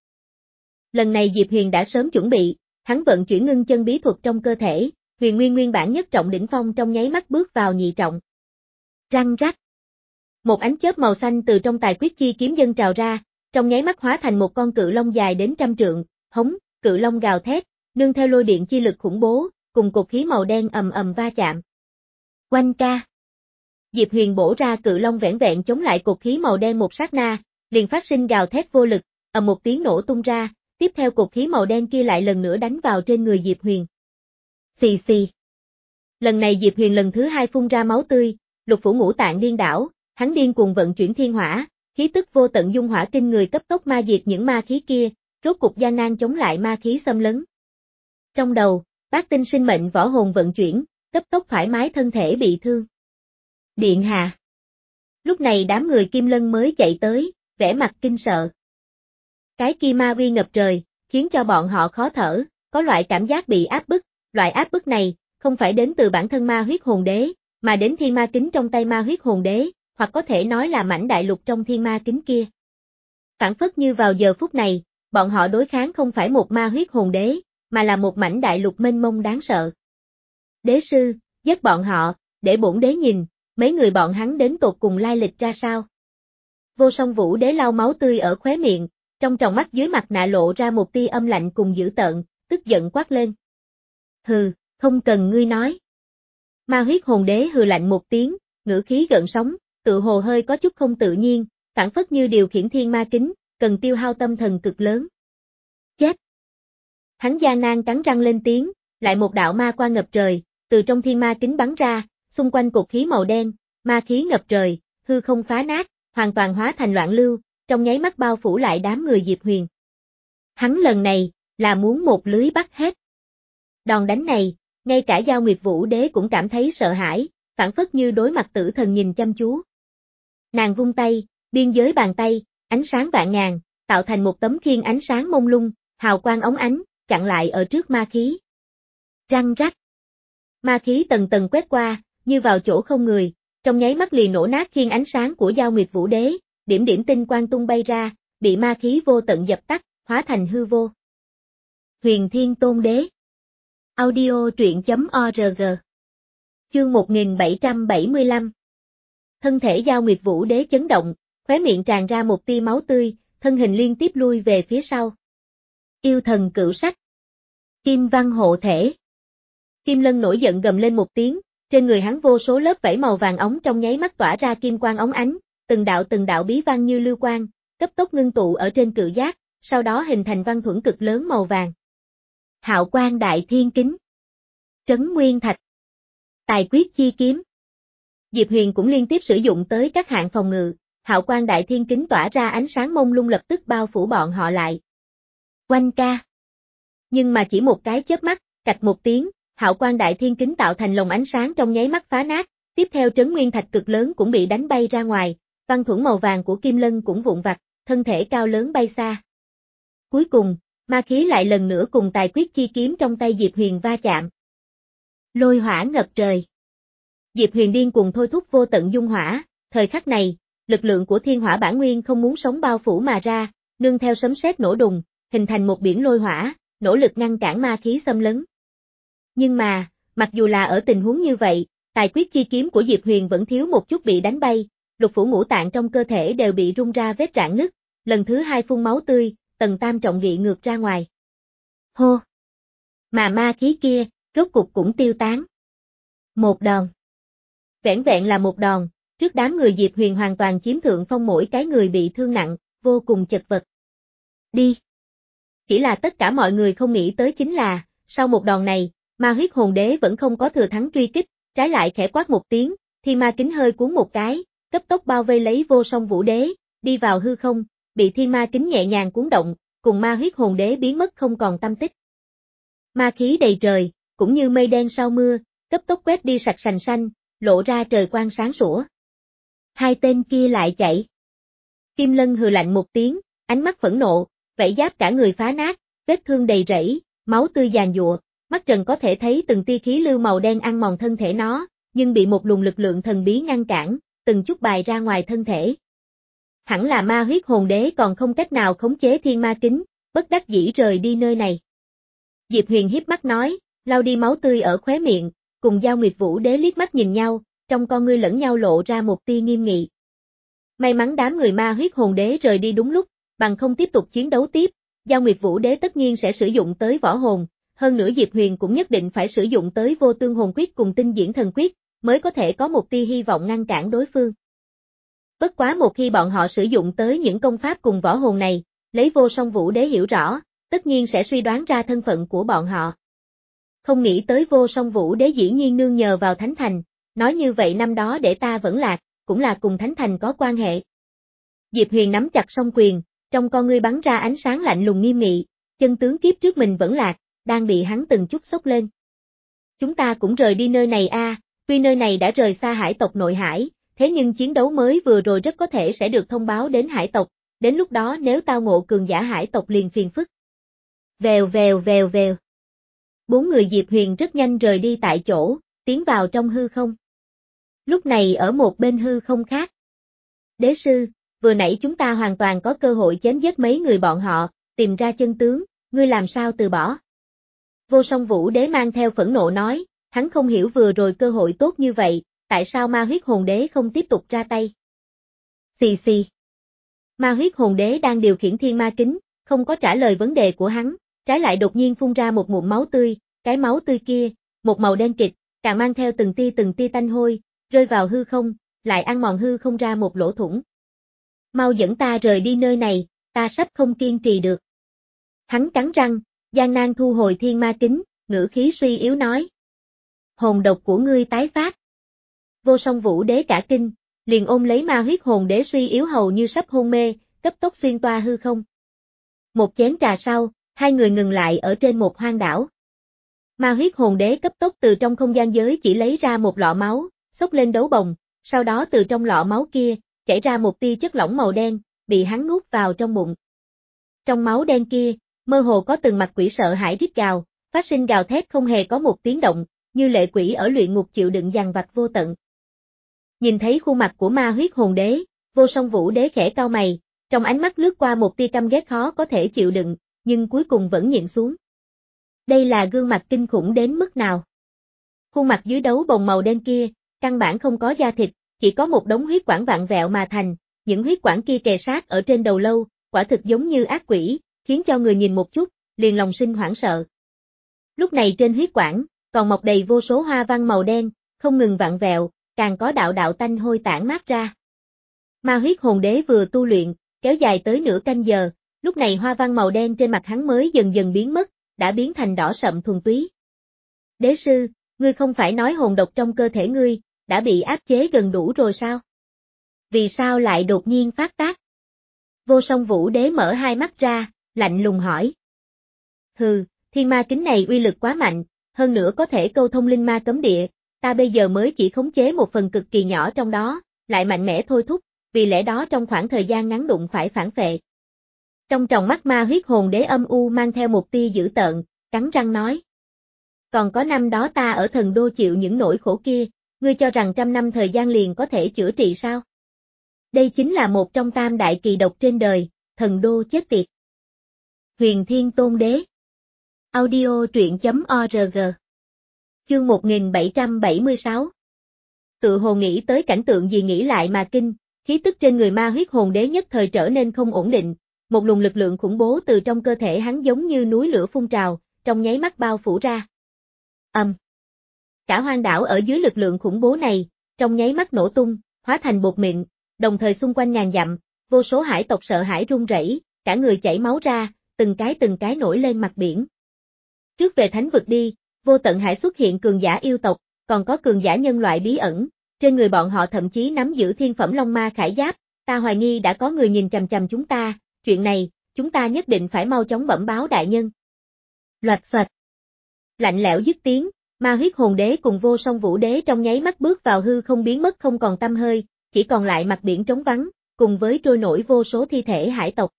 Lần này Diệp Huyền đã sớm chuẩn bị, hắn vận chuyển ngưng chân bí thuật trong cơ thể, huyền nguyên nguyên bản nhất trọng đỉnh phong trong nháy mắt bước vào nhị trọng. Răng rắc. Một ánh chớp màu xanh từ trong tài quyết chi kiếm dâng trào ra, trong nháy mắt hóa thành một con cự long dài đến trăm trượng, hống, cự long gào thét, nương theo lôi điện chi lực khủng bố, cùng cột khí màu đen ầm ầm va chạm. Oanh ca. Diệp Huyền bổ ra cự long vẻn vẹn chống lại cột khí màu đen một sát na, liền phát sinh gào thét vô lực, ầm một tiếng nổ tung ra, tiếp theo cột khí màu đen kia lại lần nữa đánh vào trên người Diệp Huyền. Xì xì. Lần này Diệp Huyền lần thứ hai phun ra máu tươi, lục phủ ngũ tạng điên đảo, hắn điên cuồng vận chuyển thiên hỏa, khí tức vô tận dung hỏa kinh người cấp tốc ma diệt những ma khí kia, rốt cục gian nan chống lại ma khí xâm lấn. Trong đầu, bát tinh sinh mệnh võ hồn vận chuyển, cấp tốc thoải mái thân thể bị thương. Điện hạ. Lúc này đám người Kim Lân mới chạy tới, vẻ mặt kinh sợ. Cái kia ma uy ngập trời, khiến cho bọn họ khó thở, có loại cảm giác bị áp bức, loại áp bức này, không phải đến từ bản thân ma huyết hồn đế, mà đến thiên ma kính trong tay ma huyết hồn đế, hoặc có thể nói là mảnh đại lục trong thiên ma kính kia. Phản phất như vào giờ phút này, bọn họ đối kháng không phải một ma huyết hồn đế, mà là một mảnh đại lục mênh mông đáng sợ. Đế sư, giết bọn họ, để bổn đế nhìn, mấy người bọn hắn đến tột cùng lai lịch ra sao. Vô Song Vũ Đế lau máu tươi ở khóe miệng, trong tròng mắt dưới mặt nạ lộ ra một tia âm lạnh cùng dữ tợn, tức giận quát lên. Hừ, không cần ngươi nói. Ma huyết hồn đế hừ lạnh một tiếng, ngữ khí gợn sóng, tự hồ hơi có chút không tự nhiên, phản phất như điều khiển thiên ma kính, cần tiêu hao tâm thần cực lớn. Chết! Hắn gian nan cắn răng lên tiếng, lại một đạo ma qua ngập trời, từ trong thiên ma kính bắn ra, xung quanh cột khí màu đen, ma khí ngập trời, hư không phá nát, hoàn toàn hóa thành loạn lưu, trong nháy mắt bao phủ lại đám người Diệp Huyền. Hắn lần này, là muốn một lưới bắt hết. Đòn đánh này, ngay cả Giao Nguyệt Vũ Đế cũng cảm thấy sợ hãi, phản phất như đối mặt tử thần nhìn chăm chú. Nàng vung tay, biên giới bàn tay, ánh sáng vạn ngàn, tạo thành một tấm khiên ánh sáng mông lung, hào quang óng ánh, chặn lại ở trước ma khí. Răng rắc. Ma khí tầng tầng quét qua, như vào chỗ không người, trong nháy mắt liền nổ nát khiên ánh sáng của Dao Nguyệt Vũ Đế, điểm điểm tinh quang tung bay ra, bị ma khí vô tận dập tắt, hóa thành hư vô. Huyền Thiên Tôn Đế. Audio truyện chấm org. Chương một nghìn bảy trăm bảy mươi lăm. Thân thể Dao Nguyệt Vũ Đế chấn động, khóe miệng tràn ra một tia máu tươi, thân hình liên tiếp lui về phía sau. Yêu thần cửu sắc. Kim văn hộ thể. Kim Lân nổi giận gầm lên một tiếng, trên người hắn vô số lớp vảy màu vàng óng trong nháy mắt tỏa ra kim quang óng ánh, từng đạo từng đạo bí văn như lưu quang, cấp tốc ngưng tụ ở trên cự giác, sau đó hình thành văn thuẫn cực lớn màu vàng. Hạo Quang Đại Thiên Kính. Trấn Nguyên Thạch. Tài quyết chi kiếm. Diệp Huyền cũng liên tiếp sử dụng tới các hạng phòng ngự, Hạo Quang Đại Thiên Kính tỏa ra ánh sáng mông lung lập tức bao phủ bọn họ lại. Oanh ca. Nhưng mà chỉ một cái chớp mắt, cạch một tiếng, Hạo Quang Đại Thiên Kính tạo thành lồng ánh sáng trong nháy mắt phá nát, tiếp theo trấn nguyên thạch cực lớn cũng bị đánh bay ra ngoài, văn thuẫn màu vàng của Kim Lân cũng vụn vặt, thân thể cao lớn bay xa. Cuối cùng, ma khí lại lần nữa cùng tài quyết chi kiếm trong tay Diệp Huyền va chạm. Lôi hỏa ngập trời. Diệp Huyền điên cuồng thôi thúc vô tận dung hỏa, thời khắc này, lực lượng của thiên hỏa bản nguyên không muốn sống bao phủ mà ra, nương theo sấm sét nổ đùng, hình thành một biển lôi hỏa, nỗ lực ngăn cản ma khí xâm lấn. Nhưng mà, mặc dù là ở tình huống như vậy, tài quyết chi kiếm của Diệp Huyền vẫn thiếu một chút bị đánh bay, lục phủ ngũ tạng trong cơ thể đều bị rung ra vết rạn nứt, lần thứ hai phun máu tươi, tầng tam trọng gị ngược ra ngoài. Hô! Mà ma khí kia, rốt cục cũng tiêu tán. Một đòn. Vẻn vẹn là một đòn, trước đám người Diệp Huyền hoàn toàn chiếm thượng phong, mỗi cái người bị thương nặng, vô cùng chật vật. Đi! Chỉ là tất cả mọi người không nghĩ tới chính là, sau một đòn này, Ma Huyết Hồn Đế vẫn không có thừa thắng truy kích, trái lại khẽ quát một tiếng, thiên ma kính hơi cuốn một cái, cấp tốc bao vây lấy Vô Song Vũ Đế, đi vào hư không, bị thiên ma kính nhẹ nhàng cuốn động, cùng Ma Huyết Hồn Đế biến mất không còn tăm tích. Ma khí đầy trời, cũng như mây đen sau mưa, cấp tốc quét đi sạch sành xanh, lộ ra trời quang sáng sủa. Hai tên kia lại chạy. Kim Lân hừ lạnh một tiếng, ánh mắt phẫn nộ, vảy giáp cả người phá nát, vết thương đầy rẫy, máu tươi giàn giụa, mắt trần có thể thấy từng tia khí lưu màu đen ăn mòn thân thể nó, nhưng bị một luồng lực lượng thần bí ngăn cản, từng chút bài ra ngoài thân thể. Hẳn là Ma Huyết Hồn Đế còn không cách nào khống chế thiên ma kính, bất đắc dĩ rời đi nơi này. Diệp Huyền hiếp mắt nói, lau đi máu tươi ở khóe miệng, cùng Dao Nguyệt Vũ Đế liếc mắt nhìn nhau, trong con ngươi lẫn nhau lộ ra một tia nghiêm nghị. May mắn đám người Ma Huyết Hồn Đế rời đi đúng lúc, bằng không tiếp tục chiến đấu tiếp, Dao Nguyệt Vũ Đế tất nhiên sẽ sử dụng tới võ hồn, hơn nữa Diệp Huyền cũng nhất định phải sử dụng tới Vô Tương Hồn Quyết cùng Tinh Diễn Thần Quyết, mới có thể có một tia hy vọng ngăn cản đối phương. Bất quá một khi bọn họ sử dụng tới những công pháp cùng võ hồn này, lấy Vô Song Vũ Đế hiểu rõ, tất nhiên sẽ suy đoán ra thân phận của bọn họ. Không nghĩ tới Vô Song Vũ Đế dĩ nhiên nương nhờ vào Thánh Thành, nói như vậy năm đó để ta vẫn lạc, cũng là cùng Thánh Thành có quan hệ. Diệp Huyền nắm chặt song quyền, trong con ngươi bắn ra ánh sáng lạnh lùng nghiêm nghị, chân tướng kiếp trước mình vẫn lạc, đang bị hắn từng chút sốc lên. Chúng ta cũng rời đi nơi này a, à, tuy nơi này đã rời xa hải tộc nội hải, thế nhưng chiến đấu mới vừa rồi rất có thể sẽ được thông báo đến hải tộc, đến lúc đó nếu tao ngộ cường giả hải tộc liền phiền phức. Vèo vèo vèo vèo. Bốn người Diệp Huyền rất nhanh rời đi tại chỗ, tiến vào trong hư không. Lúc này ở một bên hư không khác. Đế sư, vừa nãy chúng ta hoàn toàn có cơ hội chém giết mấy người bọn họ, tìm ra chân tướng, ngươi làm sao từ bỏ? Vô Song Vũ Đế mang theo phẫn nộ nói, hắn không hiểu vừa rồi cơ hội tốt như vậy, tại sao Ma Huyết Hồn Đế không tiếp tục ra tay? Xì xì. Ma Huyết Hồn Đế đang điều khiển thiên ma kính, không có trả lời vấn đề của hắn, trái lại đột nhiên phun ra một ngụm máu tươi, cái máu tươi kia, một màu đen kịt, càng mang theo từng tia từng tia tanh hôi, rơi vào hư không, lại ăn mòn hư không ra một lỗ thủng. Mau dẫn ta rời đi nơi này, ta sắp không kiên trì được. Hắn cắn răng, gian nan thu hồi thiên ma kính, ngữ khí suy yếu nói. Hồn độc của ngươi tái phát. Vô Song Vũ Đế cả kinh, liền ôm lấy Ma Huyết Hồn Đế suy yếu hầu như sắp hôn mê, cấp tốc xuyên toa hư không. Một chén trà sau, hai người ngừng lại ở trên một hoang đảo. Ma Huyết Hồn Đế cấp tốc từ trong không gian giới chỉ lấy ra một lọ máu, xốc lên đấu bồng, sau đó từ trong lọ máu kia, chảy ra một tia chất lỏng màu đen, bị hắn nuốt vào trong bụng. Trong máu đen kia, mơ hồ có từng mặt quỷ sợ hãi rít gào, phát sinh gào thét không hề có một tiếng động, như lệ quỷ ở luyện ngục chịu đựng dằn vặt vô tận. Nhìn thấy khuôn mặt của ma huyết hồn đế, Vô Song Vũ Đế khẽ cau mày, trong ánh mắt lướt qua một tia căm ghét khó có thể chịu đựng, nhưng cuối cùng vẫn nhịn xuống. Đây là gương mặt kinh khủng đến mức nào? Khuôn mặt dưới đấu bồng màu đen kia, căn bản không có da thịt, chỉ có một đống huyết quản vặn vẹo mà thành, những huyết quản kia kề sát ở trên đầu lâu, quả thực giống như ác quỷ, khiến cho người nhìn một chút, liền lòng sinh hoảng sợ. Lúc này trên huyết quản, còn mọc đầy vô số hoa văn màu đen, không ngừng vặn vẹo, càng có đạo đạo tanh hôi tản mát ra. Ma huyết hồn đế vừa tu luyện, kéo dài tới nửa canh giờ, lúc này hoa văn màu đen trên mặt hắn mới dần dần biến mất, đã biến thành đỏ sậm thuần túy. Đế sư, ngươi không phải nói hồn độc trong cơ thể ngươi, đã bị áp chế gần đủ rồi sao? Vì sao lại đột nhiên phát tác? Vô Song Vũ Đế mở hai mắt ra, lạnh lùng hỏi. Hừ, thiên ma kính này uy lực quá mạnh, hơn nữa có thể câu thông linh ma cấm địa, ta bây giờ mới chỉ khống chế một phần cực kỳ nhỏ trong đó, lại mạnh mẽ thôi thúc, vì lẽ đó trong khoảng thời gian ngắn đụng phải phản phệ. Trong tròng mắt ma huyết hồn đế âm u mang theo một tia dữ tợn, cắn răng nói. Còn có năm đó ta ở thần đô chịu những nỗi khổ kia, ngươi cho rằng trăm năm thời gian liền có thể chữa trị sao? Đây chính là một trong tam đại kỳ độc trên đời, thần đô chết tiệt. Huyền Thiên Tôn Đế. Audio truyện chấm org. Chương một nghìn bảy trăm bảy mươi sáu. Tự hồ nghĩ tới cảnh tượng gì nghĩ lại mà kinh, khí tức trên người ma huyết hồn đế nhất thời trở nên không ổn định, một luồng lực lượng khủng bố từ trong cơ thể hắn giống như núi lửa phun trào, trong nháy mắt bao phủ ra. Ầm. Um. Cả hoang đảo ở dưới lực lượng khủng bố này, trong nháy mắt nổ tung, hóa thành bột mịn, đồng thời xung quanh ngàn dặm, vô số hải tộc sợ hãi run rẩy, cả người chảy máu ra, từng cái từng cái nổi lên mặt biển. Trước về thánh vực đi, vô tận hải xuất hiện cường giả yêu tộc, còn có cường giả nhân loại bí ẩn, trên người bọn họ thậm chí nắm giữ thiên phẩm long ma khải giáp, ta hoài nghi đã có người nhìn chằm chằm chúng ta, chuyện này, chúng ta nhất định phải mau chóng bẩm báo đại nhân. Loạt xoạch. Lạnh lẽo dứt tiếng, ma huyết hồn đế cùng Vô Song Vũ Đế trong nháy mắt bước vào hư không biến mất không còn tăm hơi, chỉ còn lại mặt biển trống vắng, cùng với trôi nổi vô số thi thể hải tộc.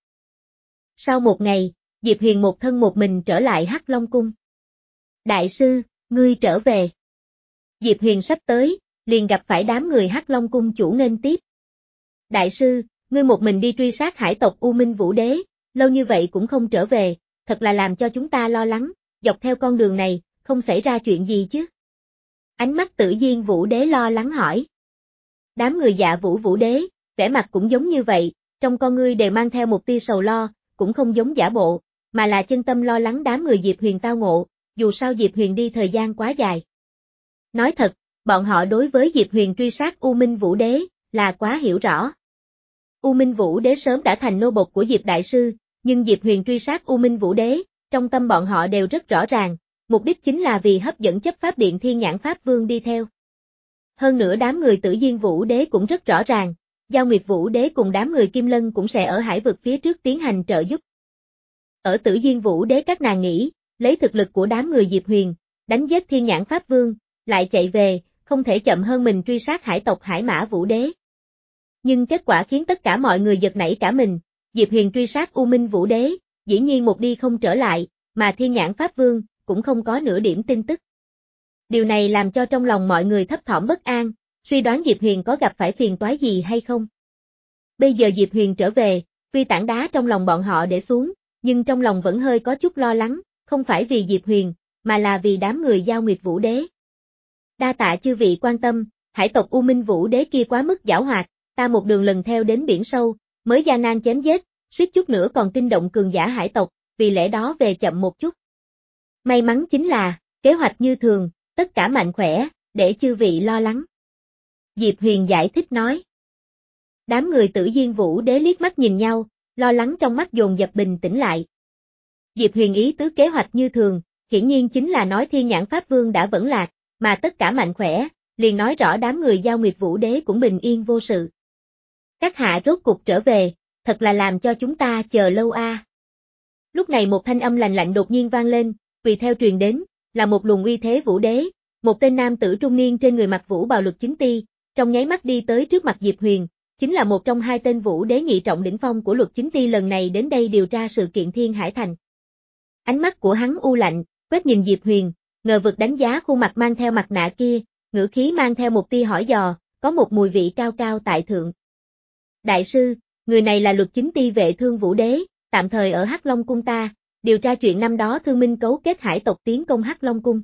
Sau một ngày, Diệp Huyền một thân một mình trở lại Hắc Long Cung. Đại sư, ngươi trở về. Diệp Huyền sắp tới, liền gặp phải đám người Hắc Long Cung chủ nghênh tiếp. Đại sư, ngươi một mình đi truy sát hải tộc U Minh Vũ Đế, lâu như vậy cũng không trở về, thật là làm cho chúng ta lo lắng, dọc theo con đường này, không xảy ra chuyện gì chứ? Ánh mắt Tử Diên Vũ Đế lo lắng hỏi. Đám người Dạ Vũ Vũ Đế, vẻ mặt cũng giống như vậy, trong con ngươi đều mang theo một tia sầu lo, cũng không giống giả bộ, mà là chân tâm lo lắng đám người Diệp Huyền tao ngộ, dù sao Diệp Huyền đi thời gian quá dài. Nói thật, bọn họ đối với Diệp Huyền truy sát U Minh Vũ Đế, là quá hiểu rõ. U Minh Vũ Đế sớm đã thành nô bộc của Diệp Đại Sư, nhưng Diệp Huyền truy sát U Minh Vũ Đế, trong tâm bọn họ đều rất rõ ràng, mục đích chính là vì hấp dẫn chấp pháp điện Thiên Nhãn Pháp Vương đi theo. Hơn nữa đám người Tử Diên Vũ Đế cũng rất rõ ràng, Giao Nguyệt Vũ Đế cùng đám người Kim Lân cũng sẽ ở hải vực phía trước tiến hành trợ giúp. Ở Tử Diên Vũ Đế các nàng nghĩ, lấy thực lực của đám người Diệp Huyền, đánh giết Thiên Nhãn Pháp Vương, lại chạy về, không thể chậm hơn mình truy sát hải tộc Hải Mã Vũ Đế. Nhưng kết quả khiến tất cả mọi người giật nảy cả mình, Diệp Huyền truy sát U Minh Vũ Đế, dĩ nhiên một đi không trở lại, mà Thiên Nhãn Pháp Vương cũng không có nửa điểm tin tức. Điều này làm cho trong lòng mọi người thấp thỏm bất an, suy đoán Diệp Huyền có gặp phải phiền toái gì hay không. Bây giờ Diệp Huyền trở về, tuy tảng đá trong lòng bọn họ để xuống, nhưng trong lòng vẫn hơi có chút lo lắng, không phải vì Diệp Huyền, mà là vì đám người Giao Nguyệt Vũ Đế. Đa tạ chư vị quan tâm, hải tộc U Minh Vũ Đế kia quá mức giảo hoạt, ta một đường lần theo đến biển sâu, mới gian nan chém giết, suýt chút nữa còn kinh động cường giả hải tộc, vì lẽ đó về chậm một chút. May mắn chính là, kế hoạch như thường, tất cả mạnh khỏe, để chư vị lo lắng. Diệp Huyền giải thích nói. Đám người Tử Diên Vũ Đế liếc mắt nhìn nhau, lo lắng trong mắt dồn dập bình tĩnh lại. Diệp Huyền ý tứ kế hoạch như thường, hiển nhiên chính là nói Thiên Nhãn Pháp Vương đã vẫn lạc, mà tất cả mạnh khỏe, liền nói rõ đám người Giao Nguyệt Vũ Đế cũng bình yên vô sự. Các hạ rốt cục trở về, thật là làm cho chúng ta chờ lâu a. À. Lúc này một thanh âm lạnh lạnh đột nhiên vang lên, tùy theo truyền đến, là một luồng uy thế Vũ Đế, một tên nam tử trung niên trên người mặc vũ bào Luật Chính Ti, trong nháy mắt đi tới trước mặt Diệp Huyền, chính là một trong hai tên Vũ Đế nhị trọng đỉnh phong của Luật Chính Ti lần này đến đây điều tra sự kiện Thiên Hải Thành. Ánh mắt của hắn u lạnh, quét nhìn Diệp Huyền, ngờ vực đánh giá khuôn mặt mang theo mặt nạ kia, ngữ khí mang theo một tia hỏi dò, có một mùi vị cao cao tại thượng. Đại sư, người này là Luật Chính Ti Vệ Thương Vũ Đế, tạm thời ở Hắc Long Cung ta, điều tra chuyện năm đó Thương Minh cấu kết hải tộc tiến công Hắc Long Cung.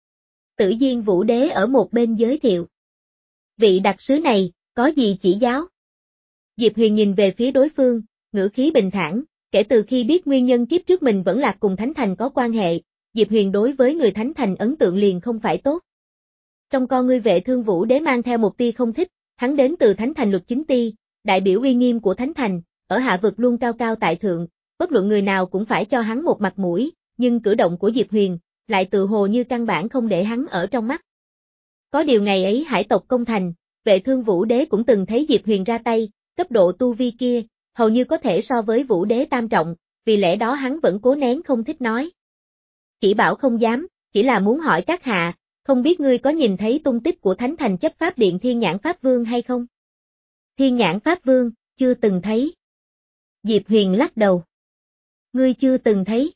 Tử Diên Vũ Đế ở một bên giới thiệu. Vị đặc sứ này, có gì chỉ giáo? Diệp Huyền nhìn về phía đối phương, ngữ khí bình thản, kể từ khi biết nguyên nhân kiếp trước mình vẫn lạc cùng Thánh Thành có quan hệ, Diệp Huyền đối với người Thánh Thành ấn tượng liền không phải tốt. Trong con ngươi Vệ Thương Vũ Đế mang theo một tia không thích, hắn đến từ Thánh Thành Luật Chính Ti, đại biểu uy nghiêm của Thánh Thành, ở hạ vực luôn cao cao tại thượng, bất luận người nào cũng phải cho hắn một mặt mũi, nhưng cử động của Diệp Huyền lại tự hồ như căn bản không để hắn ở trong mắt. Có điều ngày ấy hải tộc công thành, Vệ Thương Vũ Đế cũng từng thấy Diệp Huyền ra tay, cấp độ tu vi kia, hầu như có thể so với Vũ Đế tam trọng, vì lẽ đó hắn vẫn cố nén không thích nói. Chỉ bảo không dám, chỉ là muốn hỏi các hạ, không biết ngươi có nhìn thấy tung tích của Thánh Thành chấp pháp điện Thiên Nhãn Pháp Vương hay không? Thiên Nhãn Pháp Vương, chưa từng thấy. Diệp Huyền lắc đầu. Ngươi chưa từng thấy.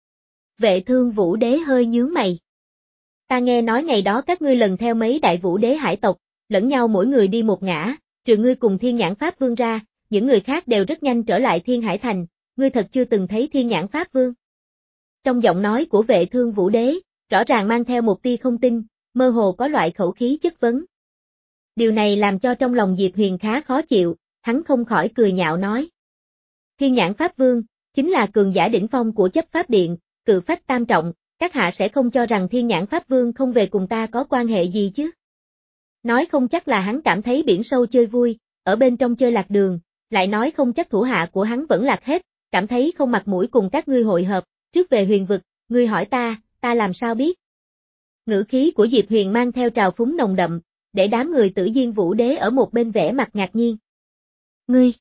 Vệ Thương Vũ Đế hơi nhướng mày. Ta nghe nói ngày đó các ngươi lần theo mấy đại vũ đế hải tộc, lẫn nhau mỗi người đi một ngã, trừ ngươi cùng Thiên Nhãn Pháp Vương ra, những người khác đều rất nhanh trở lại Thiên Hải Thành, ngươi thật chưa từng thấy Thiên Nhãn Pháp Vương. Trong giọng nói của Vệ Thương Vũ Đế, rõ ràng mang theo một tia không tin, mơ hồ có loại khẩu khí chất vấn. Điều này làm cho trong lòng Diệp Huyền khá khó chịu, hắn không khỏi cười nhạo nói. Thiên Nhãn Pháp Vương, chính là cường giả đỉnh phong của chấp pháp điện, cự phách tam trọng, các hạ sẽ không cho rằng Thiên Nhãn Pháp Vương không về cùng ta có quan hệ gì chứ. Nói không chắc là hắn cảm thấy biển sâu chơi vui, ở bên trong chơi lạc đường, lại nói không chắc thủ hạ của hắn vẫn lạc hết, cảm thấy không mặt mũi cùng các ngươi hội hợp, trước về huyền vực, ngươi hỏi ta, ta làm sao biết. Ngữ khí của Diệp Huyền mang theo trào phúng nồng đậm, để đám người Tử Diên Vũ Đế ở một bên vẻ mặt ngạc nhiên. Ngươi!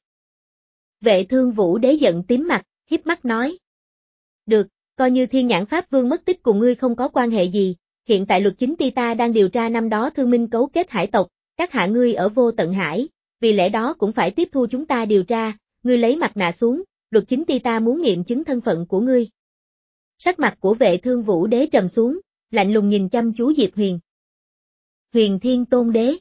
Vệ Thương Vũ Đế giận tím mặt, hiếp mắt nói. Được, coi như Thiên Nhãn Pháp Vương mất tích cùng ngươi không có quan hệ gì, hiện tại Luật Chính Ti ta đang điều tra năm đó Thương Minh cấu kết hải tộc, các hạ ngươi ở Vô Tận Hải, vì lẽ đó cũng phải tiếp thu chúng ta điều tra, ngươi lấy mặt nạ xuống, Luật Chính Ti ta muốn nghiệm chứng thân phận của ngươi. Sắc mặt của Vệ Thương Vũ Đế trầm xuống, lạnh lùng nhìn chăm chú Diệp Huyền. Huyền Thiên Tôn Đế.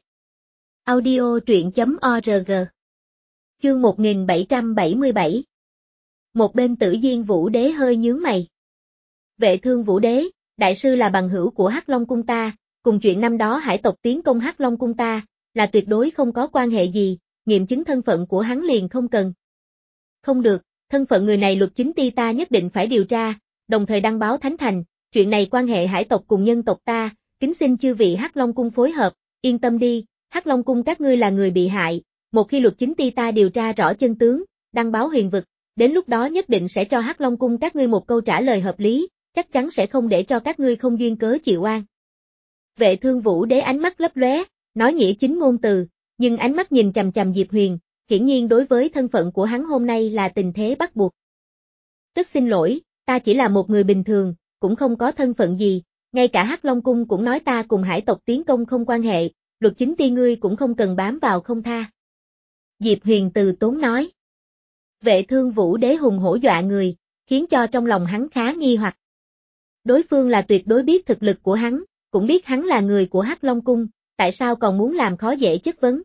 Audio truyện chấm org. Chương một nghìn bảy trăm bảy mươi bảy. Một bên Tử Diên Vũ Đế hơi nhướng mày. Vệ Thương Vũ Đế, đại sư là bằng hữu của Hắc Long Cung ta, cùng chuyện năm đó hải tộc tiến công Hắc Long Cung ta, là tuyệt đối không có quan hệ gì, nghiệm chứng thân phận của hắn liền không cần. Không được, thân phận người này Luật Chính Ti ta nhất định phải điều tra, đồng thời đăng báo Thánh Thành, chuyện này quan hệ hải tộc cùng nhân tộc ta, kính xin chư vị Hắc Long Cung phối hợp, yên tâm đi, Hắc Long Cung các ngươi là người bị hại, một khi Luật Chính Ti ta điều tra rõ chân tướng, đăng báo huyền vực, đến lúc đó nhất định sẽ cho Hắc Long Cung các ngươi một câu trả lời hợp lý, chắc chắn sẽ không để cho các ngươi không duyên cớ chịu oan. Vệ Thương Vũ Đế ánh mắt lấp lóe, nói nghĩa chính ngôn từ, nhưng ánh mắt nhìn chằm chằm Diệp Huyền, hiển nhiên đối với thân phận của hắn hôm nay là tình thế bắt buộc. Rất xin lỗi, ta chỉ là một người bình thường, cũng không có thân phận gì, ngay cả Hắc Long Cung cũng nói ta cùng hải tộc tiến công không quan hệ, Luật Chính Ti ngươi cũng không cần bám vào không tha. Diệp Huyền từ tốn nói. Vệ Thương Vũ Đế hùng hổ dọa người, khiến cho trong lòng hắn khá nghi hoặc. Đối phương là tuyệt đối biết thực lực của hắn, cũng biết hắn là người của Hắc Long Cung, tại sao còn muốn làm khó dễ chất vấn.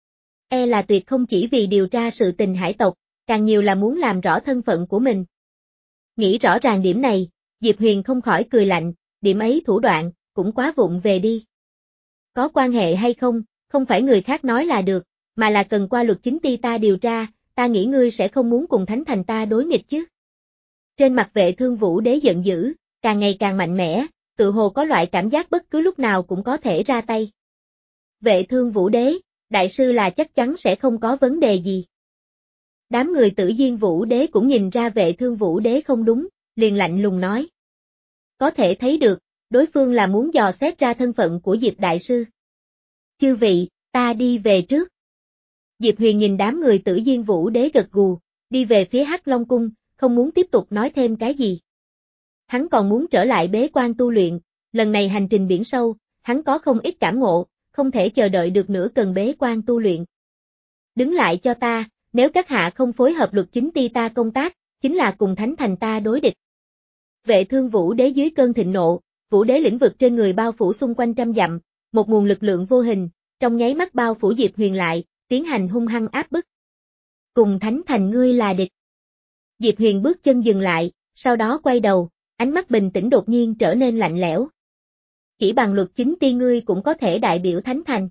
E là tuyệt không chỉ vì điều tra sự tình hải tộc, càng nhiều là muốn làm rõ thân phận của mình. Nghĩ rõ ràng điểm này, Diệp Huyền không khỏi cười lạnh, điểm ấy thủ đoạn, cũng quá vụng về đi. Có quan hệ hay không, không phải người khác nói là được, mà là cần qua Luật Chính Ti ta điều tra, ta nghĩ ngươi sẽ không muốn cùng Thánh Thành ta đối nghịch chứ. Trên mặt Vệ Thương Vũ Đế giận dữ, càng ngày càng mạnh mẽ, tự hồ có loại cảm giác bất cứ lúc nào cũng có thể ra tay. Vệ Thương Vũ Đế, đại sư là chắc chắn sẽ không có vấn đề gì. Đám người Tử Diên Vũ Đế cũng nhìn ra Vệ Thương Vũ Đế không đúng, liền lạnh lùng nói. Có thể thấy được, đối phương là muốn dò xét ra thân phận của Diệp đại sư. Chư vị, ta đi về trước. Diệp Huyền nhìn đám người Tử Diên Vũ Đế gật gù, đi về phía Hắc Long Cung, không muốn tiếp tục nói thêm cái gì. Hắn còn muốn trở lại bế quan tu luyện, lần này hành trình biển sâu, hắn có không ít cảm ngộ, không thể chờ đợi được nữa cần bế quan tu luyện. Đứng lại cho ta, nếu các hạ không phối hợp Luật Chính Ti ta công tác, chính là cùng Thánh Thành ta đối địch. Vệ Thương Vũ Đế dưới cơn thịnh nộ, Vũ Đế lĩnh vực trên người bao phủ xung quanh trăm dặm, một nguồn lực lượng vô hình, trong nháy mắt bao phủ Diệp Huyền lại, tiến hành hung hăng áp bức. Cùng Thánh Thành ngươi là địch. Diệp Huyền bước chân dừng lại, sau đó quay đầu, ánh mắt bình tĩnh đột nhiên trở nên lạnh lẽo. Chỉ bằng luật chính ti ngươi cũng có thể đại biểu Thánh Thành.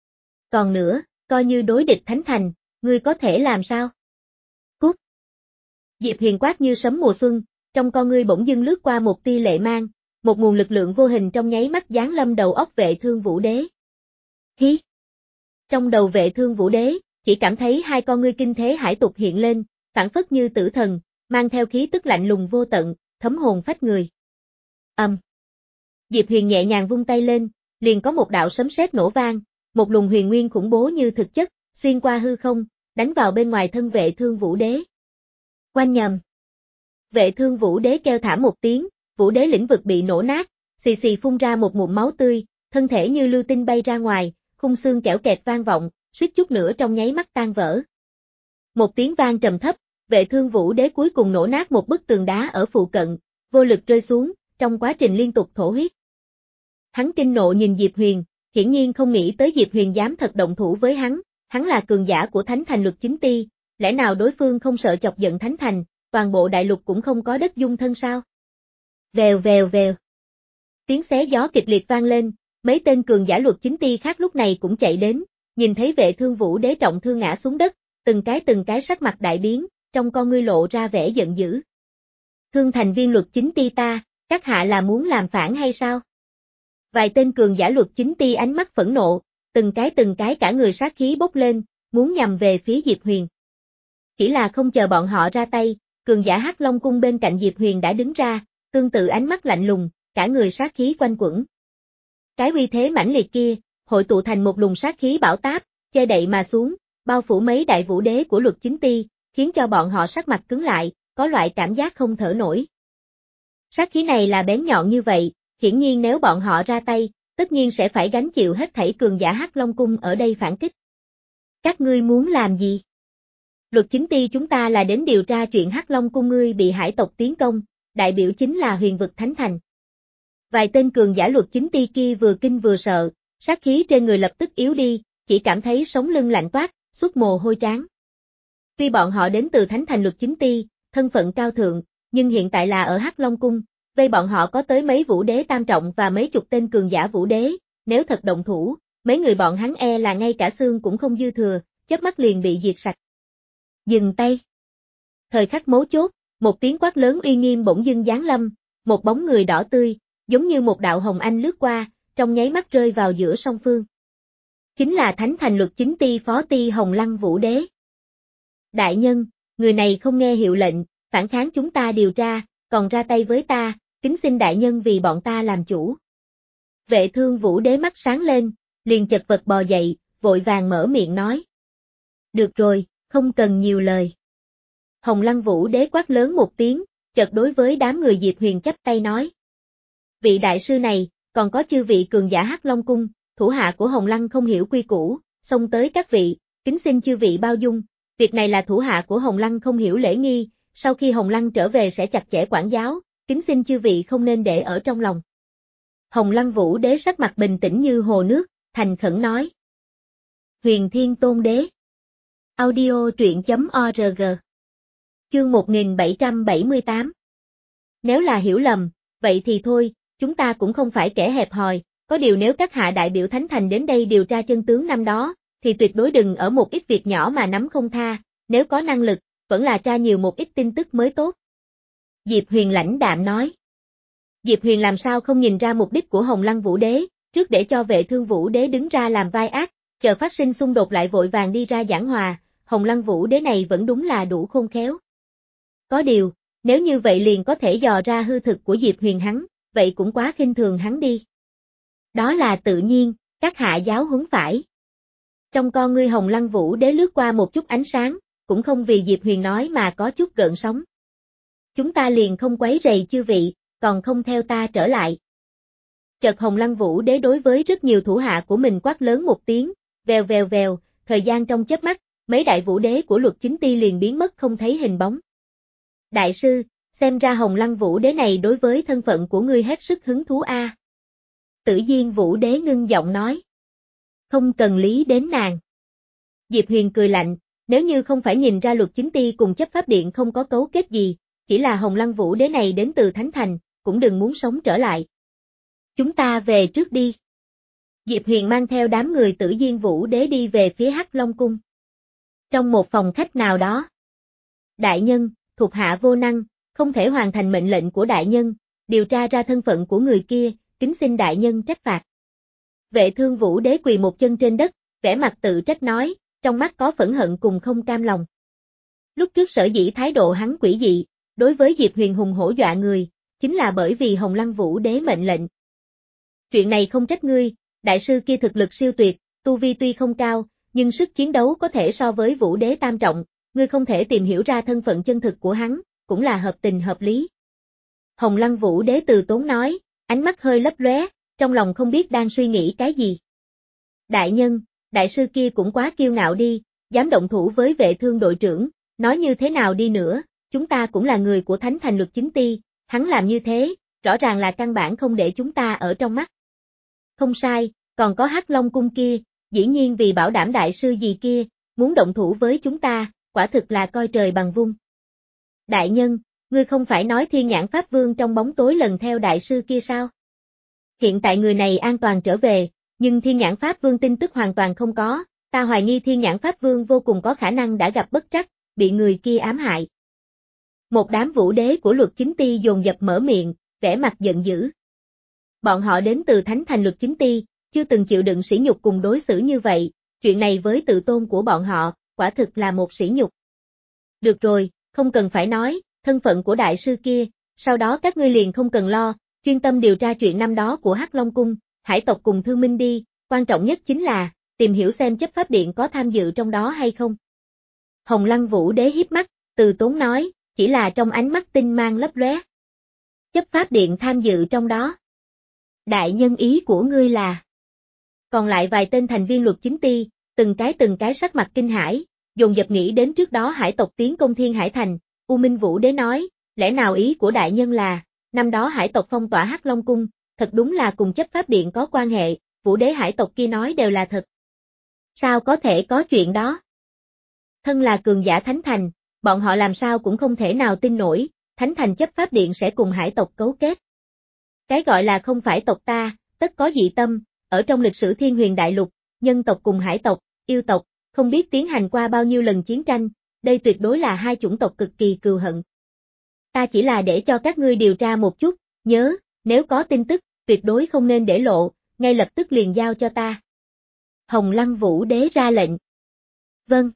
Còn nữa, coi như đối địch Thánh Thành, ngươi có thể làm sao? Cút! Diệp Huyền quát như sấm mùa xuân, trong con ngươi bỗng dưng lướt qua một tia lệ mang, một nguồn lực lượng vô hình trong nháy mắt giáng lâm đầu óc Vệ Thương Vũ Đế. Hí! Trong đầu Vệ Thương Vũ Đế, chỉ cảm thấy hai con ngươi kinh thế hải tục hiện lên, phảng phất như tử thần, mang theo khí tức lạnh lùng vô tận, thấm hồn phách người. Ầm. Um. Diệp Huyền nhẹ nhàng vung tay lên, liền có một đạo sấm sét nổ vang, một luồng huyền nguyên khủng bố như thực chất, xuyên qua hư không, đánh vào bên ngoài thân Vệ Thương Vũ Đế. Oanh nhầm. Vệ Thương Vũ Đế kêu thảm một tiếng, Vũ Đế lĩnh vực bị nổ nát, xì xì phun ra một ngụm máu tươi, thân thể như lưu tinh bay ra ngoài, khung xương kẽo kẹt vang vọng, suýt chút nữa trong nháy mắt tan vỡ. Một tiếng vang trầm thấp, Vệ Thương Vũ Đế cuối cùng nổ nát một bức tường đá ở phụ cận, vô lực rơi xuống, trong quá trình liên tục thổ huyết. Hắn kinh nộ nhìn Diệp Huyền, hiển nhiên không nghĩ tới Diệp Huyền dám thật động thủ với hắn, hắn là cường giả của Thánh Thành Luật Chính Ti, lẽ nào đối phương không sợ chọc giận Thánh Thành, toàn bộ đại lục cũng không có đất dung thân sao? Vèo vèo vèo. Tiếng xé gió kịch liệt vang lên, mấy tên cường giả Luật Chính Ti khác lúc này cũng chạy đến, nhìn thấy Vệ Thương Vũ Đế trọng thương ngã xuống đất, từng cái từng cái sắc mặt đại biến, trong con ngươi lộ ra vẻ giận dữ. Thương thành viên Luật Chính Ti ta, các hạ là muốn làm phản hay sao? Vài tên cường giả Luật Chính Ti ánh mắt phẫn nộ, từng cái từng cái cả người sát khí bốc lên, muốn nhằm về phía Diệp Huyền. Chỉ là không chờ bọn họ ra tay, cường giả Hắc Long Cung bên cạnh Diệp Huyền đã đứng ra, tương tự ánh mắt lạnh lùng, cả người sát khí quanh quẩn. Cái uy thế mãnh liệt kia, hội tụ thành một luồng sát khí bão táp, che đậy mà xuống, bao phủ mấy đại vũ đế của Luật Chính Ti, khiến cho bọn họ sắc mặt cứng lại, có loại cảm giác không thở nổi. Sát khí này là bén nhọn như vậy, hiển nhiên nếu bọn họ ra tay, tất nhiên sẽ phải gánh chịu hết thảy cường giả Hắc Long Cung ở đây phản kích. Các ngươi muốn làm gì? Luật Chính Ti chúng ta là đến điều tra chuyện Hắc Long Cung ngươi bị hải tộc tiến công, đại biểu chính là Huyền vực Thánh Thành. Vài tên cường giả Luật Chính Ti kia vừa kinh vừa sợ, sát khí trên người lập tức yếu đi, chỉ cảm thấy sống lưng lạnh toát, xuất mồ hôi trán. Tuy bọn họ đến từ Thánh Thành Luật Chính Ti, thân phận cao thượng, nhưng hiện tại là ở Hắc Long Cung, vây bọn họ có tới mấy vũ đế tam trọng và mấy chục tên cường giả vũ đế, nếu thật động thủ, mấy người bọn hắn e là ngay cả xương cũng không dư thừa, chớp mắt liền bị diệt sạch. Dừng tay. Thời khắc mấu chốt, một tiếng quát lớn uy nghiêm bỗng dưng giáng lâm, một bóng người đỏ tươi, giống như một đạo hồng anh lướt qua, trong nháy mắt rơi vào giữa song phương. Chính là Thánh Thành Luật Chính Ti Phó Ti Hồng Lăng Vũ Đế. Đại nhân, người này không nghe hiệu lệnh, phản kháng chúng ta điều tra, còn ra tay với ta, kính xin đại nhân vì bọn ta làm chủ. Vệ Thương Vũ Đế mắt sáng lên, liền chật vật bò dậy, vội vàng mở miệng nói. Được rồi, không cần nhiều lời. Hồng Lăng Vũ Đế quát lớn một tiếng, chợt đối với đám người Diệp Huyền chắp tay nói. Vị đại sư này, còn có chư vị cường giả Hắc Long Cung, thủ hạ của Hồng Lăng không hiểu quy củ, xông tới các vị, kính xin chư vị bao dung, việc này là thủ hạ của Hồng Lăng không hiểu lễ nghi, sau khi Hồng Lăng trở về sẽ chặt chẽ quản giáo, kính xin chư vị không nên để ở trong lòng. Hồng Lăng Vũ Đế sắc mặt bình tĩnh như hồ nước, thành khẩn nói. Huyền Thiên Tôn Đế. Audio truyện chấm org. Chương một nghìn bảy trăm bảy mươi tám. Nếu là hiểu lầm, vậy thì thôi, chúng ta cũng không phải kẻ hẹp hòi, có điều nếu các hạ đại biểu Thánh Thành đến đây điều tra chân tướng năm đó, thì tuyệt đối đừng ở một ít việc nhỏ mà nắm không tha, nếu có năng lực, vẫn là tra nhiều một ít tin tức mới tốt. Diệp Huyền lãnh đạm nói. Diệp Huyền làm sao không nhìn ra mục đích của Hồng Lăng Vũ Đế, trước để cho Vệ Thương Vũ Đế đứng ra làm vai ác, chờ phát sinh xung đột lại vội vàng đi ra giảng hòa, Hồng Lăng Vũ Đế này vẫn đúng là đủ khôn khéo. Có điều, nếu như vậy liền có thể dò ra hư thực của Diệp Huyền hắn, vậy cũng quá khinh thường hắn đi. Đó là tự nhiên, các hạ giáo huấn phải. Trong con ngươi Hồng Lăng Vũ Đế lướt qua một chút ánh sáng, cũng không vì Diệp Huyền nói mà có chút gợn sóng. Chúng ta liền không quấy rầy chư vị, còn không theo ta trở lại. Chợt Hồng Lăng Vũ Đế đối với rất nhiều thủ hạ của mình quát lớn một tiếng, vèo vèo vèo, thời gian trong chớp mắt, mấy đại vũ đế của Luật Chính Ti liền biến mất không thấy hình bóng. Đại sư, Xem ra Hồng Lăng Vũ Đế này đối với thân phận của ngươi hết sức hứng thú a. À. Tử Diên Vũ Đế ngưng giọng nói. Không cần lý đến nàng. Diệp Huyền cười lạnh, nếu như không phải nhìn ra Luật Chính Ti cùng chấp pháp điện không có cấu kết gì, chỉ là Hồng Lăng Vũ Đế này đến từ Thánh Thành, cũng đừng muốn sống trở lại. Chúng ta về trước đi. Diệp Huyền mang theo đám người Tử Diên Vũ Đế đi về phía Hắc Long Cung. Trong một phòng khách nào đó. Đại nhân, thuộc hạ vô năng, không thể hoàn thành mệnh lệnh của đại nhân, điều tra ra thân phận của người kia, kính xin đại nhân trách phạt. Vệ Thương Vũ Đế quỳ một chân trên đất, vẻ mặt tự trách nói, trong mắt có phẫn hận cùng không cam lòng. Lúc trước sở dĩ thái độ hắn quỷ dị, đối với Diệp Huyền hùng hổ dọa người, chính là bởi vì Hồng Lăng Vũ Đế mệnh lệnh. Chuyện này không trách ngươi, đại sư kia thực lực siêu tuyệt, tu vi tuy không cao, nhưng sức chiến đấu có thể so với Vũ Đế tam trọng, ngươi không thể tìm hiểu ra thân phận chân thực của hắn, cũng là hợp tình hợp lý. Hồng Lăng Vũ Đế từ tốn nói, ánh mắt hơi lấp lóe, trong lòng không biết đang suy nghĩ cái gì. Đại nhân, đại sư kia cũng quá kiêu ngạo đi, dám động thủ với Vệ Thương đội trưởng, nói như thế nào đi nữa, chúng ta cũng là người của Thánh Thành Luật Chính Ti, hắn làm như thế, rõ ràng là căn bản không để chúng ta ở trong mắt. Không sai, còn có Hắc Long Cung kia, dĩ nhiên vì bảo đảm đại sư gì kia, muốn động thủ với chúng ta, quả thực là coi trời bằng vung. Đại nhân, ngươi không phải nói Thiên Nhãn Pháp Vương trong bóng tối lần theo đại sư kia sao? Hiện tại người này an toàn trở về, nhưng Thiên Nhãn Pháp Vương tin tức hoàn toàn không có, ta hoài nghi Thiên Nhãn Pháp Vương vô cùng có khả năng đã gặp bất trắc, bị người kia ám hại. Một đám vũ đế của Luật Chính Ti dồn dập mở miệng, vẻ mặt giận dữ. Bọn họ đến từ Thánh Thành Luật Chính Ti, chưa từng chịu đựng sỉ nhục cùng đối xử như vậy, chuyện này với tự tôn của bọn họ, quả thực là một sỉ nhục. Được rồi, không cần phải nói, thân phận của đại sư kia, sau đó các ngươi liền không cần lo, chuyên tâm điều tra chuyện năm đó của Hắc Long Cung, Hải tộc cùng Thương Minh đi, quan trọng nhất chính là, tìm hiểu xem chấp pháp điện có tham dự trong đó hay không. Hồng Lăng Vũ Đế hiếp mắt, từ tốn nói, chỉ là trong ánh mắt tinh mang lấp lóe. Chấp pháp điện tham dự trong đó. Đại nhân ý của ngươi là. Còn lại vài tên thành viên Luật Chính Ti, từng cái từng cái sắc mặt kinh hãi, dồn dập nghĩ đến trước đó Hải tộc tiến công Thiên Hải Thành, U Minh Vũ Đế nói, lẽ nào ý của đại nhân là, năm đó Hải tộc phong tỏa Hắc Long Cung, thật đúng là cùng chấp pháp điện có quan hệ, Vũ Đế Hải tộc kia nói đều là thật. Sao có thể có chuyện đó? Thân là cường giả Thánh Thành, bọn họ làm sao cũng không thể nào tin nổi, Thánh Thành chấp pháp điện sẽ cùng Hải tộc cấu kết. Cái gọi là không phải tộc ta, tất có dị tâm, ở trong lịch sử Thiên Huyền Đại Lục, nhân tộc cùng hải tộc, yêu tộc, không biết tiến hành qua bao nhiêu lần chiến tranh, đây tuyệt đối là hai chủng tộc cực kỳ cừu hận. Ta chỉ là để cho các ngươi điều tra một chút, nhớ, nếu có tin tức, tuyệt đối không nên để lộ, ngay lập tức liền giao cho ta. Hồng Lăng Vũ Đế ra lệnh. Vâng.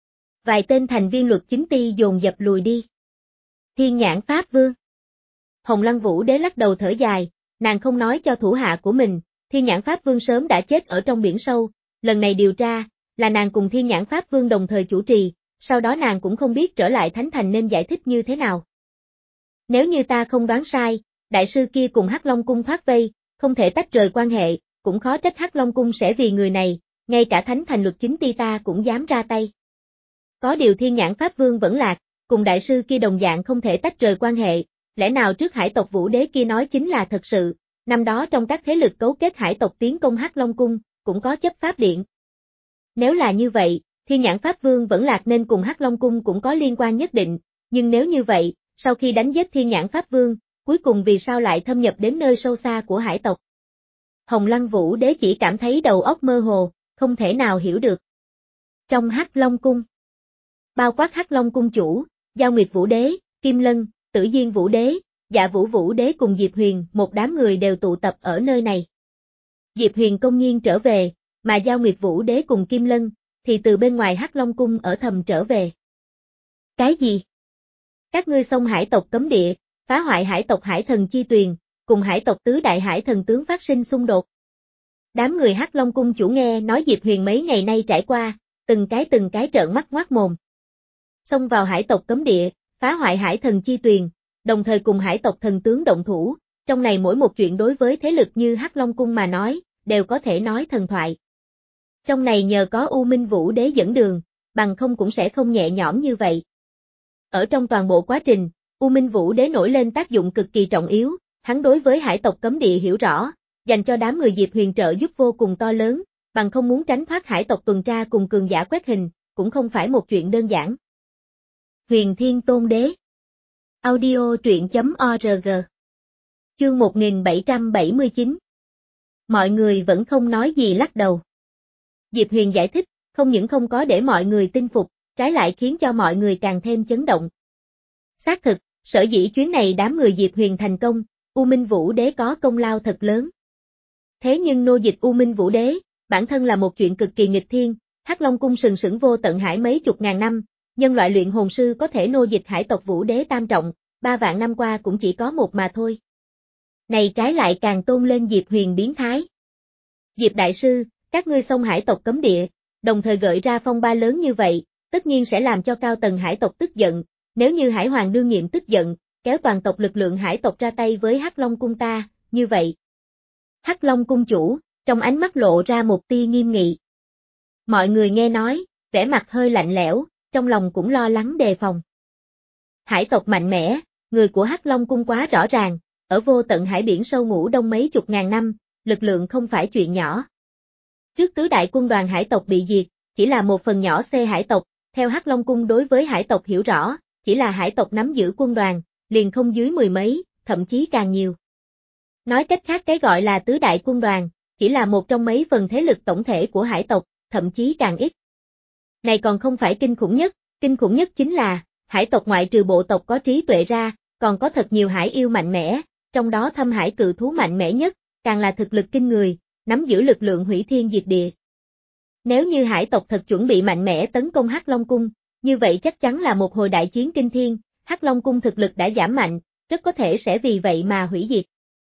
Vài tên thành viên Luật Chính Ti dồn dập lùi đi. Thiên Nhãn Pháp Vương. Hồng Lăng Vũ Đế lắc đầu thở dài, nàng không nói cho thủ hạ của mình, Thiên Nhãn Pháp Vương sớm đã chết ở trong biển sâu, lần này điều tra, là nàng cùng Thiên Nhãn Pháp Vương đồng thời chủ trì, sau đó nàng cũng không biết trở lại Thánh Thành nên giải thích như thế nào. Nếu như ta không đoán sai, đại sư kia cùng Hắc Long Cung thoát vây, không thể tách rời quan hệ, cũng khó trách Hắc Long Cung sẽ vì người này, ngay cả Thánh Thành Luật Chính Ti ta cũng dám ra tay. Có điều Thiên Nhãn Pháp Vương vẫn lạc, cùng đại sư kia đồng dạng không thể tách rời quan hệ, lẽ nào trước Hải tộc Vũ Đế kia nói chính là thật sự, năm đó trong các thế lực cấu kết Hải tộc tiến công Hắc Long Cung, cũng có chấp pháp điện. Nếu là như vậy, Thiên Nhãn Pháp Vương vẫn lạc nên cùng Hắc Long Cung cũng có liên quan nhất định, nhưng nếu như vậy, sau khi đánh giết Thiên Nhãn Pháp Vương, cuối cùng vì sao lại thâm nhập đến nơi sâu xa của hải tộc? Hồng Lăng Vũ Đế chỉ cảm thấy đầu óc mơ hồ, không thể nào hiểu được. Trong Hắc Long Cung, bao quát Hắc Long Cung chủ, Giao Nguyệt Vũ Đế, Kim Lân, Tử Diên Vũ Đế, Dạ Vũ Vũ Đế cùng Diệp Huyền, một đám người đều tụ tập ở nơi này. Diệp Huyền công nhiên trở về, mà Giao Nguyệt Vũ Đế cùng Kim Lân, thì từ bên ngoài Hắc Long Cung ở thầm trở về. Cái gì? Các ngươi xông hải tộc cấm địa, phá hoại hải tộc Hải Thần Chi Tuyền, cùng hải tộc tứ đại hải thần tướng phát sinh xung đột. Đám người Hắc Long Cung chủ nghe nói Diệp Huyền mấy ngày nay trải qua, từng cái từng cái trợn mắt ngoác mồm. Xông vào hải tộc cấm địa, phá hoại Hải Thần Chi Tuyền, đồng thời cùng hải tộc thần tướng động thủ, trong này mỗi một chuyện đối với thế lực như Hắc Long Cung mà nói, đều có thể nói thần thoại. Trong này nhờ có U Minh Vũ Đế dẫn đường, bằng không cũng sẽ không nhẹ nhõm như vậy. Ở trong toàn bộ quá trình, U Minh Vũ Đế nổi lên tác dụng cực kỳ trọng yếu, hắn đối với hải tộc cấm địa hiểu rõ, dành cho đám người Diệp Huyền trợ giúp vô cùng to lớn, bằng không muốn tránh thoát hải tộc tuần tra cùng cường giả quét hình, cũng không phải một chuyện đơn giản. Huyền Thiên Tôn Đế Audio truyện chấm org Chương một nghìn bảy trăm bảy mươi chín Mọi người vẫn không nói gì lắc đầu. Diệp Huyền giải thích, không những không có để mọi người tin phục, trái lại khiến cho mọi người càng thêm chấn động. Xác thực, sở dĩ chuyến này đám người Diệp Huyền thành công, U Minh Vũ Đế có công lao thật lớn. Thế nhưng nô dịch U Minh Vũ Đế, bản thân là một chuyện cực kỳ nghịch thiên, Hắc Long Cung sừng sững vô tận hải mấy chục ngàn năm, nhân loại luyện hồn sư có thể nô dịch hải tộc Vũ Đế tam trọng, ba vạn năm qua cũng chỉ có một mà thôi. Này trái lại càng tôn lên Diệp Huyền biến thái. Diệp Đại Sư, các ngươi xông hải tộc cấm địa, đồng thời gợi ra phong ba lớn như vậy, tất nhiên sẽ làm cho cao tầng hải tộc tức giận, nếu như Hải Hoàng đương nhiệm tức giận, kéo toàn tộc lực lượng hải tộc ra tay với Hắc Long Cung ta, như vậy. Hắc Long Cung chủ, trong ánh mắt lộ ra một tia nghiêm nghị. Mọi người nghe nói, vẻ mặt hơi lạnh lẽo, trong lòng cũng lo lắng đề phòng. Hải tộc mạnh mẽ, người của Hắc Long Cung quá rõ ràng, ở vô tận hải biển sâu ngủ đông mấy chục ngàn năm, lực lượng không phải chuyện nhỏ. Trước tứ đại quân đoàn hải tộc bị diệt, chỉ là một phần nhỏ C hải tộc, theo Hắc Long Cung đối với hải tộc hiểu rõ, chỉ là hải tộc nắm giữ quân đoàn, liền không dưới mười mấy, thậm chí càng nhiều. Nói cách khác cái gọi là tứ đại quân đoàn, chỉ là một trong mấy phần thế lực tổng thể của hải tộc, thậm chí càng ít. Này còn không phải kinh khủng nhất, kinh khủng nhất chính là, hải tộc ngoại trừ bộ tộc có trí tuệ ra, còn có thật nhiều hải yêu mạnh mẽ, trong đó thâm hải cự thú mạnh mẽ nhất, càng là thực lực kinh người, nắm giữ lực lượng hủy thiên diệt địa. Nếu như hải tộc thật chuẩn bị mạnh mẽ tấn công Hắc Long Cung, như vậy chắc chắn là một hồi đại chiến kinh thiên, Hắc Long Cung thực lực đã giảm mạnh, rất có thể sẽ vì vậy mà hủy diệt.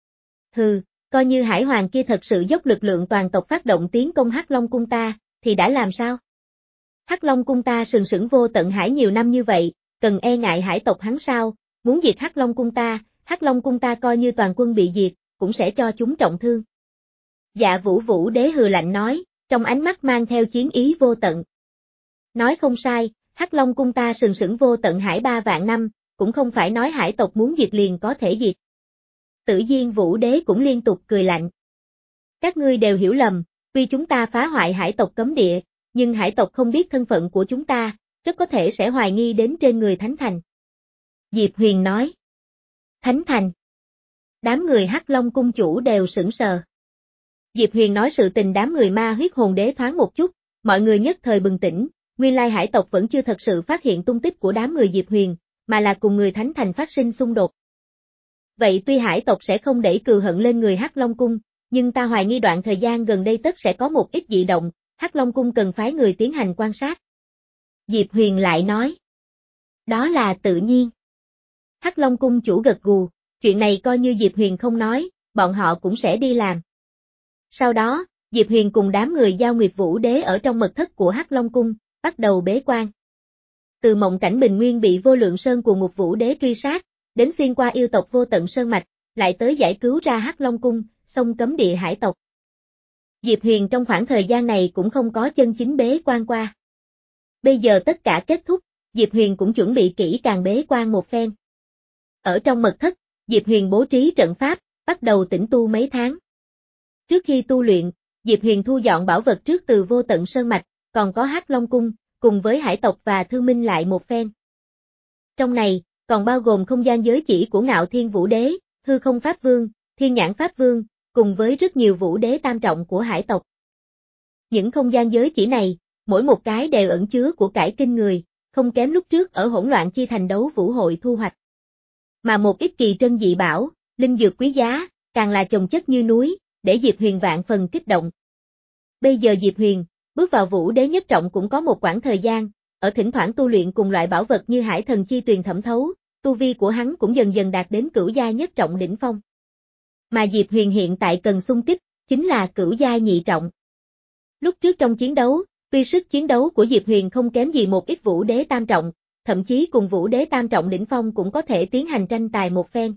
Hừ, coi như Hải Hoàng kia thật sự dốc lực lượng toàn tộc phát động tiến công Hắc Long Cung ta, thì đã làm sao? Hắc Long Cung ta sừng sững vô tận hải nhiều năm như vậy, cần e ngại hải tộc hắn sao, muốn diệt Hắc Long Cung ta, Hắc Long Cung ta coi như toàn quân bị diệt, cũng sẽ cho chúng trọng thương. Dạ Vũ Vũ Đế hừ lạnh nói, trong ánh mắt mang theo chiến ý vô tận. Nói không sai, Hắc Long Cung ta sừng sững vô tận hải ba vạn năm, cũng không phải nói hải tộc muốn diệt liền có thể diệt. Tử Diên Vũ Đế cũng liên tục cười lạnh. Các ngươi đều hiểu lầm, tuy chúng ta phá hoại hải tộc cấm địa, nhưng hải tộc không biết thân phận của chúng ta, rất có thể sẽ hoài nghi đến trên người Thánh Thành. Diệp Huyền nói. Thánh Thành. Đám người Hắc Long Cung chủ đều sững sờ. Diệp Huyền nói sự tình đám người ma huyết hồn đế thoáng một chút, mọi người nhất thời bừng tỉnh, nguyên lai hải tộc vẫn chưa thật sự phát hiện tung tích của đám người Diệp Huyền, mà là cùng người Thánh Thành phát sinh xung đột. Vậy tuy hải tộc sẽ không đẩy cừu hận lên người Hắc Long Cung, nhưng ta hoài nghi đoạn thời gian gần đây tất sẽ có một ít dị động, Hắc Long Cung cần phái người tiến hành quan sát. Diệp Huyền lại nói. Đó là tự nhiên. Hắc Long Cung chủ gật gù, chuyện này coi như Diệp Huyền không nói, bọn họ cũng sẽ đi làm. Sau đó, Diệp Huyền cùng đám người Giao Nguyệt Vũ Đế ở trong mật thất của Hắc Long Cung, bắt đầu bế quan. Từ mộng cảnh bình nguyên bị Vô Lượng Sơn của Ngục Vũ Đế truy sát, đến xuyên qua yêu tộc Vô Tận Sơn Mạch, lại tới giải cứu ra Hắc Long Cung, xông cấm địa hải tộc. Diệp Huyền trong khoảng thời gian này cũng không có chân chính bế quan qua. Bây giờ tất cả kết thúc, Diệp Huyền cũng chuẩn bị kỹ càng bế quan một phen. Ở trong mật thất, Diệp Huyền bố trí trận pháp, bắt đầu tĩnh tu mấy tháng. Trước khi tu luyện, Diệp Huyền thu dọn bảo vật trước từ Vô Tận Sơn Mạch, còn có Hắc Long Cung, cùng với hải tộc và thương minh lại một phen. Trong này, còn bao gồm không gian giới chỉ của Ngạo Thiên Vũ Đế, Hư Không Pháp Vương, Thiên Nhãn Pháp Vương, cùng với rất nhiều vũ đế tam trọng của hải tộc. Những không gian giới chỉ này, mỗi một cái đều ẩn chứa của cải kinh người, không kém lúc trước ở hỗn loạn chi thành đấu vũ hội thu hoạch. Mà một ít kỳ trân dị bảo, linh dược quý giá, càng là chồng chất như núi, để Diệp Huyền vạn phần kích động. Bây giờ Diệp Huyền, bước vào vũ đế nhất trọng cũng có một quãng thời gian, ở thỉnh thoảng tu luyện cùng loại bảo vật như hải thần chi tuyền thẩm thấu, tu vi của hắn cũng dần dần đạt đến cửu giai nhất trọng đỉnh phong. Mà Diệp Huyền hiện tại cần xung kích, chính là cửu giai nhị trọng. Lúc trước trong chiến đấu, tuy sức chiến đấu của Diệp Huyền không kém gì một ít vũ đế tam trọng, thậm chí cùng vũ đế tam trọng đỉnh phong cũng có thể tiến hành tranh tài một phen.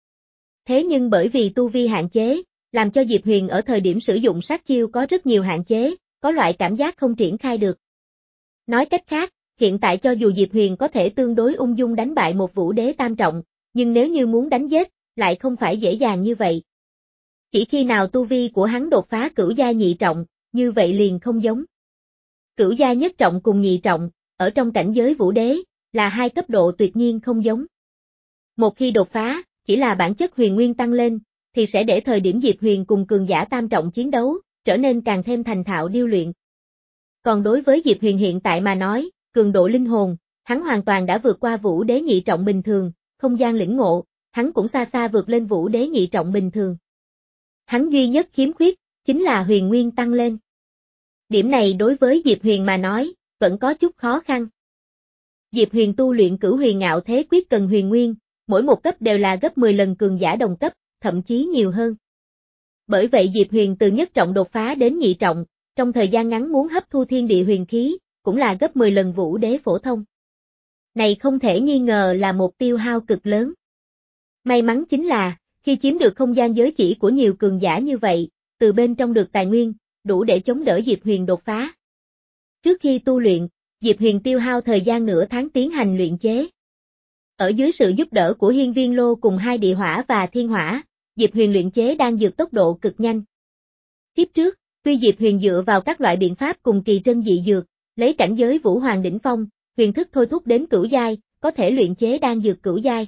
Thế nhưng bởi vì tu vi hạn chế, làm cho Diệp Huyền ở thời điểm sử dụng sát chiêu có rất nhiều hạn chế, có loại cảm giác không triển khai được. Nói cách khác, hiện tại cho dù Diệp Huyền có thể tương đối ung dung đánh bại một vũ đế tam trọng, nhưng nếu như muốn đánh giết, lại không phải dễ dàng như vậy. Chỉ khi nào tu vi của hắn đột phá cửu giai nhị trọng, như vậy liền không giống. Cửu giai nhất trọng cùng nhị trọng, ở trong cảnh giới vũ đế, là hai cấp độ tuyệt nhiên không giống. Một khi đột phá, chỉ là bản chất huyền nguyên tăng lên, thì sẽ để thời điểm Diệp Huyền cùng cường giả tam trọng chiến đấu, trở nên càng thêm thành thạo điêu luyện. Còn đối với Diệp Huyền hiện tại mà nói, cường độ linh hồn, hắn hoàn toàn đã vượt qua vũ đế nhị trọng bình thường, không gian lĩnh ngộ, hắn cũng xa xa vượt lên vũ đế nhị trọng bình thường. Hắn duy nhất khiếm khuyết, chính là huyền nguyên tăng lên. Điểm này đối với Diệp Huyền mà nói, vẫn có chút khó khăn. Diệp Huyền tu luyện cửu huyền ngạo thế quyết cần huyền nguyên, mỗi một cấp đều là gấp mười lần cường giả đồng cấp, thậm chí nhiều hơn. Bởi vậy Diệp Huyền từ nhất trọng đột phá đến nhị trọng, trong thời gian ngắn muốn hấp thu thiên địa huyền khí, cũng là gấp mười lần vũ đế phổ thông. Này không thể nghi ngờ là một tiêu hao cực lớn. May mắn chính là, khi chiếm được không gian giới chỉ của nhiều cường giả như vậy, từ bên trong được tài nguyên, đủ để chống đỡ Diệp Huyền đột phá. Trước khi tu luyện, Diệp Huyền tiêu hao thời gian nửa tháng tiến hành luyện chế. Ở dưới sự giúp đỡ của Hiên Viên Lô cùng hai địa hỏa và thiên hỏa, Diệp Huyền luyện chế đan dược tốc độ cực nhanh. Tiếp trước, tuy Diệp Huyền dựa vào các loại biện pháp cùng kỳ trân dị dược, lấy cảnh giới Vũ Hoàng đỉnh phong, huyền thức thôi thúc đến cửu giai, có thể luyện chế đan dược cửu giai.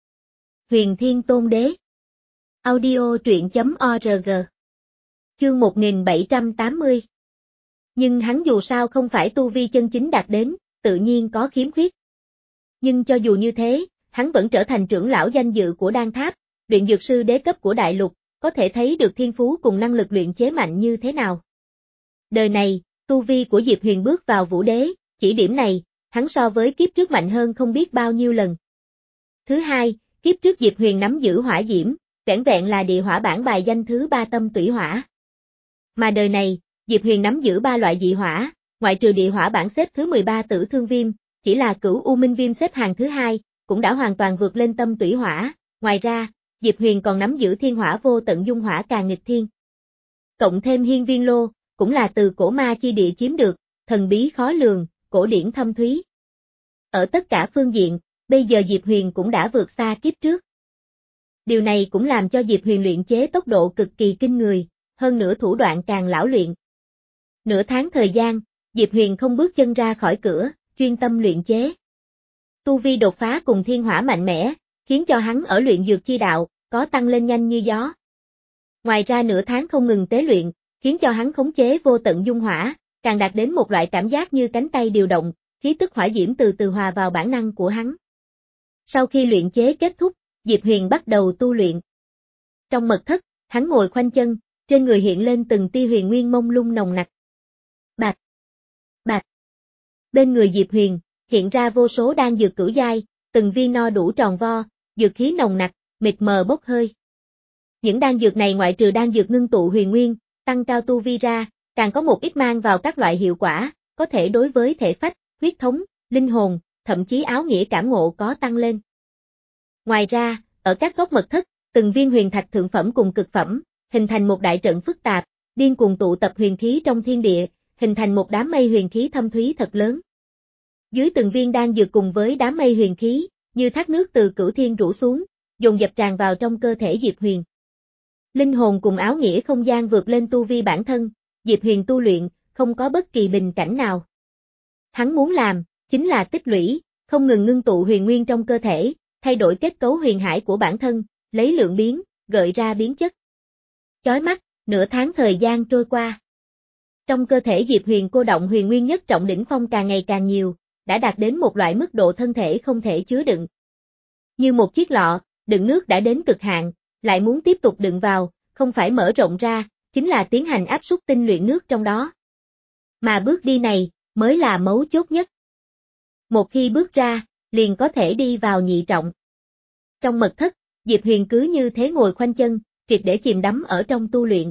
Huyền Thiên Tôn Đế. Audio truyện chấm org. Chương một nghìn bảy trăm tám mươi. Nhưng hắn dù sao không phải tu vi chân chính đạt đến, tự nhiên có khiếm khuyết. Nhưng cho dù như thế, hắn vẫn trở thành trưởng lão danh dự của đan tháp, luyện dược sư đế cấp của đại lục, có thể thấy được thiên phú cùng năng lực luyện chế mạnh như thế nào. Đời này, tu vi của Diệp Huyền bước vào vũ đế, chỉ điểm này, hắn so với kiếp trước mạnh hơn không biết bao nhiêu lần. Thứ hai, kiếp trước Diệp Huyền nắm giữ hỏa diễm, vẻn vẹn là địa hỏa bản bài danh thứ ba tâm tủy hỏa. Mà đời này, Diệp Huyền nắm giữ ba loại dị hỏa, ngoại trừ địa hỏa bản xếp thứ mười ba tử thương viêm, chỉ là cửu u minh viêm xếp hàng thứ hai, cũng đã hoàn toàn vượt lên tâm tủy hỏa, ngoài ra, Diệp Huyền còn nắm giữ thiên hỏa vô tận dung hỏa càn nghịch thiên. Cộng thêm Hiên Viên Lô, cũng là từ cổ ma chi địa chiếm được, thần bí khó lường, cổ điển thâm thúy. Ở tất cả phương diện, bây giờ Diệp Huyền cũng đã vượt xa kiếp trước. Điều này cũng làm cho Diệp Huyền luyện chế tốc độ cực kỳ kinh người, hơn nữa thủ đoạn càng lão luyện. Nửa tháng thời gian, Diệp Huyền không bước chân ra khỏi cửa, chuyên tâm luyện chế. Tu vi đột phá cùng thiên hỏa mạnh mẽ, khiến cho hắn ở luyện dược chi đạo, có tăng lên nhanh như gió. Ngoài ra nửa tháng không ngừng tế luyện, khiến cho hắn khống chế vô tận dung hỏa, càng đạt đến một loại cảm giác như cánh tay điều động, khí tức hỏa diễm từ từ hòa vào bản năng của hắn. Sau khi luyện chế kết thúc, Diệp Huyền bắt đầu tu luyện. Trong mật thất, hắn ngồi khoanh chân, trên người hiện lên từng tia huyền nguyên mông lung nồng nặc. Bạch, bạch. Bên người Diệp Huyền, hiện ra vô số đan dược cửu giai, từng viên no đủ tròn vo, dược khí nồng nặc, mịt mờ bốc hơi. Những đan dược này ngoại trừ đan dược ngưng tụ huyền nguyên, tăng cao tu vi ra, càng có một ít mang vào các loại hiệu quả, có thể đối với thể phách, huyết thống, linh hồn, thậm chí áo nghĩa cảm ngộ có tăng lên. Ngoài ra, ở các góc mật thất, từng viên huyền thạch thượng phẩm cùng cực phẩm, hình thành một đại trận phức tạp, điên cuồng tụ tập huyền khí trong thiên địa, hình thành một đám mây huyền khí thâm thúy thật lớn. Dưới từng viên đan dược cùng với đám mây huyền khí, như thác nước từ cửu thiên rủ xuống, dồn dập tràn vào trong cơ thể Diệp Huyền. Linh hồn cùng áo nghĩa không gian vượt lên tu vi bản thân, Diệp Huyền tu luyện, không có bất kỳ bình cảnh nào. Hắn muốn làm, chính là tích lũy, không ngừng ngưng tụ huyền nguyên trong cơ thể, thay đổi kết cấu huyền hải của bản thân, lấy lượng biến, gợi ra biến chất. Chói mắt, nửa tháng thời gian trôi qua. Trong cơ thể Diệp Huyền cô động huyền nguyên nhất trọng đỉnh phong càng ngày càng nhiều, đã đạt đến một loại mức độ thân thể không thể chứa đựng. Như một chiếc lọ, đựng nước đã đến cực hạn, lại muốn tiếp tục đựng vào, không phải mở rộng ra, chính là tiến hành áp suất tinh luyện nước trong đó. Mà bước đi này, mới là mấu chốt nhất. Một khi bước ra, liền có thể đi vào nhị trọng. Trong mật thất, Diệp Huyền cứ như thế ngồi khoanh chân, triệt để chìm đắm ở trong tu luyện.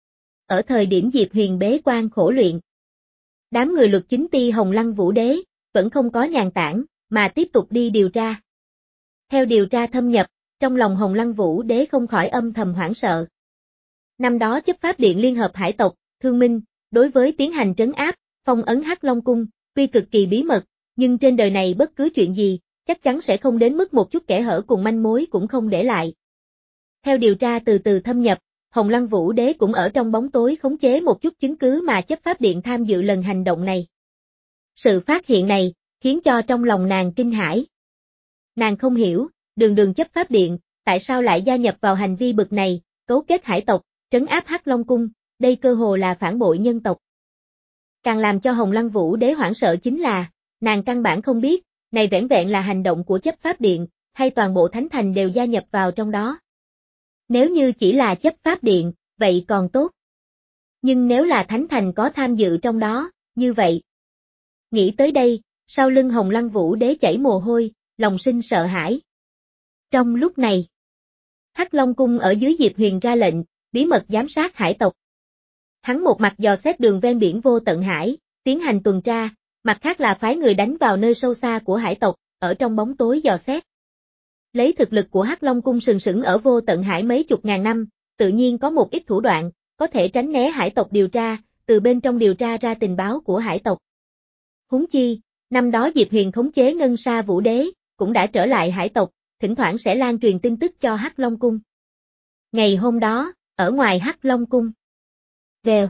Ở thời điểm Diệp Huyền bế quan khổ luyện, đám người Luật Chính Ti Hồng Lăng Vũ Đế, vẫn không có nhàn tản, mà tiếp tục đi điều tra. Theo điều tra thâm nhập, trong lòng Hồng Lăng Vũ Đế không khỏi âm thầm hoảng sợ. Năm đó chấp pháp điện liên hợp hải tộc, Thương Minh, đối với tiến hành trấn áp, phong ấn Hắc Long Cung, tuy cực kỳ bí mật, nhưng trên đời này bất cứ chuyện gì, chắc chắn sẽ không đến mức một chút kẽ hở cùng manh mối cũng không để lại. Theo điều tra từ từ thâm nhập, Hồng Lăng Vũ Đế cũng ở trong bóng tối khống chế một chút chứng cứ mà chấp pháp điện tham dự lần hành động này. Sự phát hiện này, khiến cho trong lòng nàng kinh hãi. Nàng không hiểu, đường đường chấp pháp điện, tại sao lại gia nhập vào hành vi bực này, cấu kết hải tộc, trấn áp Hắc Long Cung, đây cơ hồ là phản bội nhân tộc. Càng làm cho Hồng Lăng Vũ Đế hoảng sợ chính là, nàng căn bản không biết, này vẻn vẹn là hành động của chấp pháp điện, hay toàn bộ thánh thành đều gia nhập vào trong đó. Nếu như chỉ là chấp pháp điện, vậy còn tốt. Nhưng nếu là thánh thành có tham dự trong đó, như vậy. Nghĩ tới đây, sau lưng Hồng Lăng Vũ Đế chảy mồ hôi, lòng sinh sợ hãi. Trong lúc này, Hắc Long Cung ở dưới Diệp Huyền ra lệnh, bí mật giám sát hải tộc. Hắn một mặt dò xét đường ven biển vô tận hải, tiến hành tuần tra, mặt khác là phái người đánh vào nơi sâu xa của hải tộc, ở trong bóng tối dò xét. Lấy thực lực của Hắc Long Cung sừng sững ở vô tận hải mấy chục ngàn năm, tự nhiên có một ít thủ đoạn, có thể tránh né hải tộc điều tra, từ bên trong điều tra ra tình báo của hải tộc. Huống chi, năm đó Diệp Huyền khống chế Ngân Sa Vũ Đế, cũng đã trở lại hải tộc, thỉnh thoảng sẽ lan truyền tin tức cho Hắc Long Cung. Ngày hôm đó, ở ngoài Hắc Long Cung. Vèo.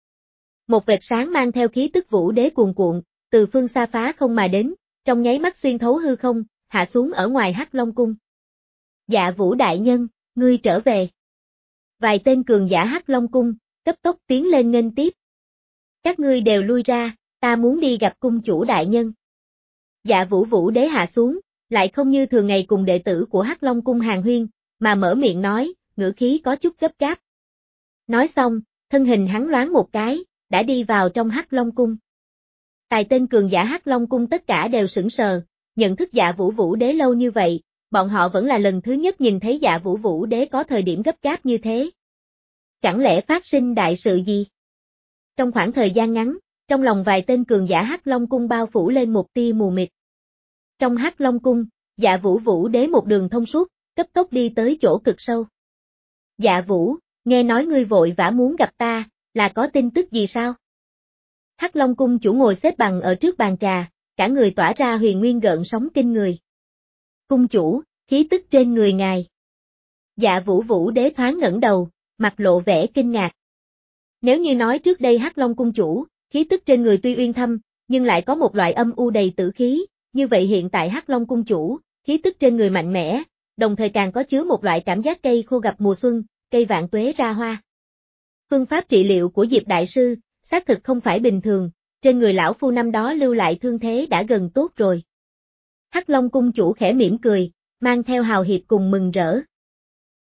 Một vệt sáng mang theo khí tức Vũ Đế cuồn cuộn, từ phương xa phá không mà đến, trong nháy mắt xuyên thấu hư không, hạ xuống ở ngoài Hắc Long Cung. Dạ Vũ đại nhân, ngươi trở về. Vài tên cường giả Hắc Long Cung, cấp tốc tiến lên nghênh tiếp. Các ngươi đều lui ra, ta muốn đi gặp cung chủ đại nhân. Dạ Vũ Vũ Đế hạ xuống, lại không như thường ngày cùng đệ tử của Hắc Long Cung hàn huyên, mà mở miệng nói, ngữ khí có chút gấp gáp. Nói xong, thân hình hắn loáng một cái, đã đi vào trong Hắc Long Cung. Tài tên cường giả Hắc Long Cung tất cả đều sững sờ, nhận thức Dạ Vũ Vũ Đế lâu như vậy, bọn họ vẫn là lần thứ nhất nhìn thấy Dạ Vũ Vũ Đế có thời điểm gấp gáp như thế. Chẳng lẽ phát sinh đại sự gì? Trong khoảng thời gian ngắn, trong lòng vài tên cường giả Hắc Long Cung bao phủ lên một tia mù mịt. Trong Hắc Long Cung, Dạ Vũ Vũ Đế một đường thông suốt, cấp tốc đi tới chỗ cực sâu. Dạ Vũ, nghe nói ngươi vội vã muốn gặp ta, là có tin tức gì sao? Hắc Long Cung chủ ngồi xếp bằng ở trước bàn trà, cả người tỏa ra huyền nguyên gợn sóng kinh người. Cung chủ, khí tức trên người ngài. Dạ Vũ Vũ Đế thoáng ngẩng đầu, mặt lộ vẻ kinh ngạc. Nếu như nói trước đây Hắc Long Cung chủ, khí tức trên người tuy uyên thâm, nhưng lại có một loại âm u đầy tử khí, như vậy hiện tại Hắc Long Cung chủ, khí tức trên người mạnh mẽ, đồng thời càng có chứa một loại cảm giác cây khô gặp mùa xuân, cây vạn tuế ra hoa. Phương pháp trị liệu của Diệp Đại Sư, xác thực không phải bình thường, trên người lão phu năm đó lưu lại thương thế đã gần tốt rồi. Hắc Long Cung chủ khẽ mỉm cười, mang theo hào hiệp cùng mừng rỡ.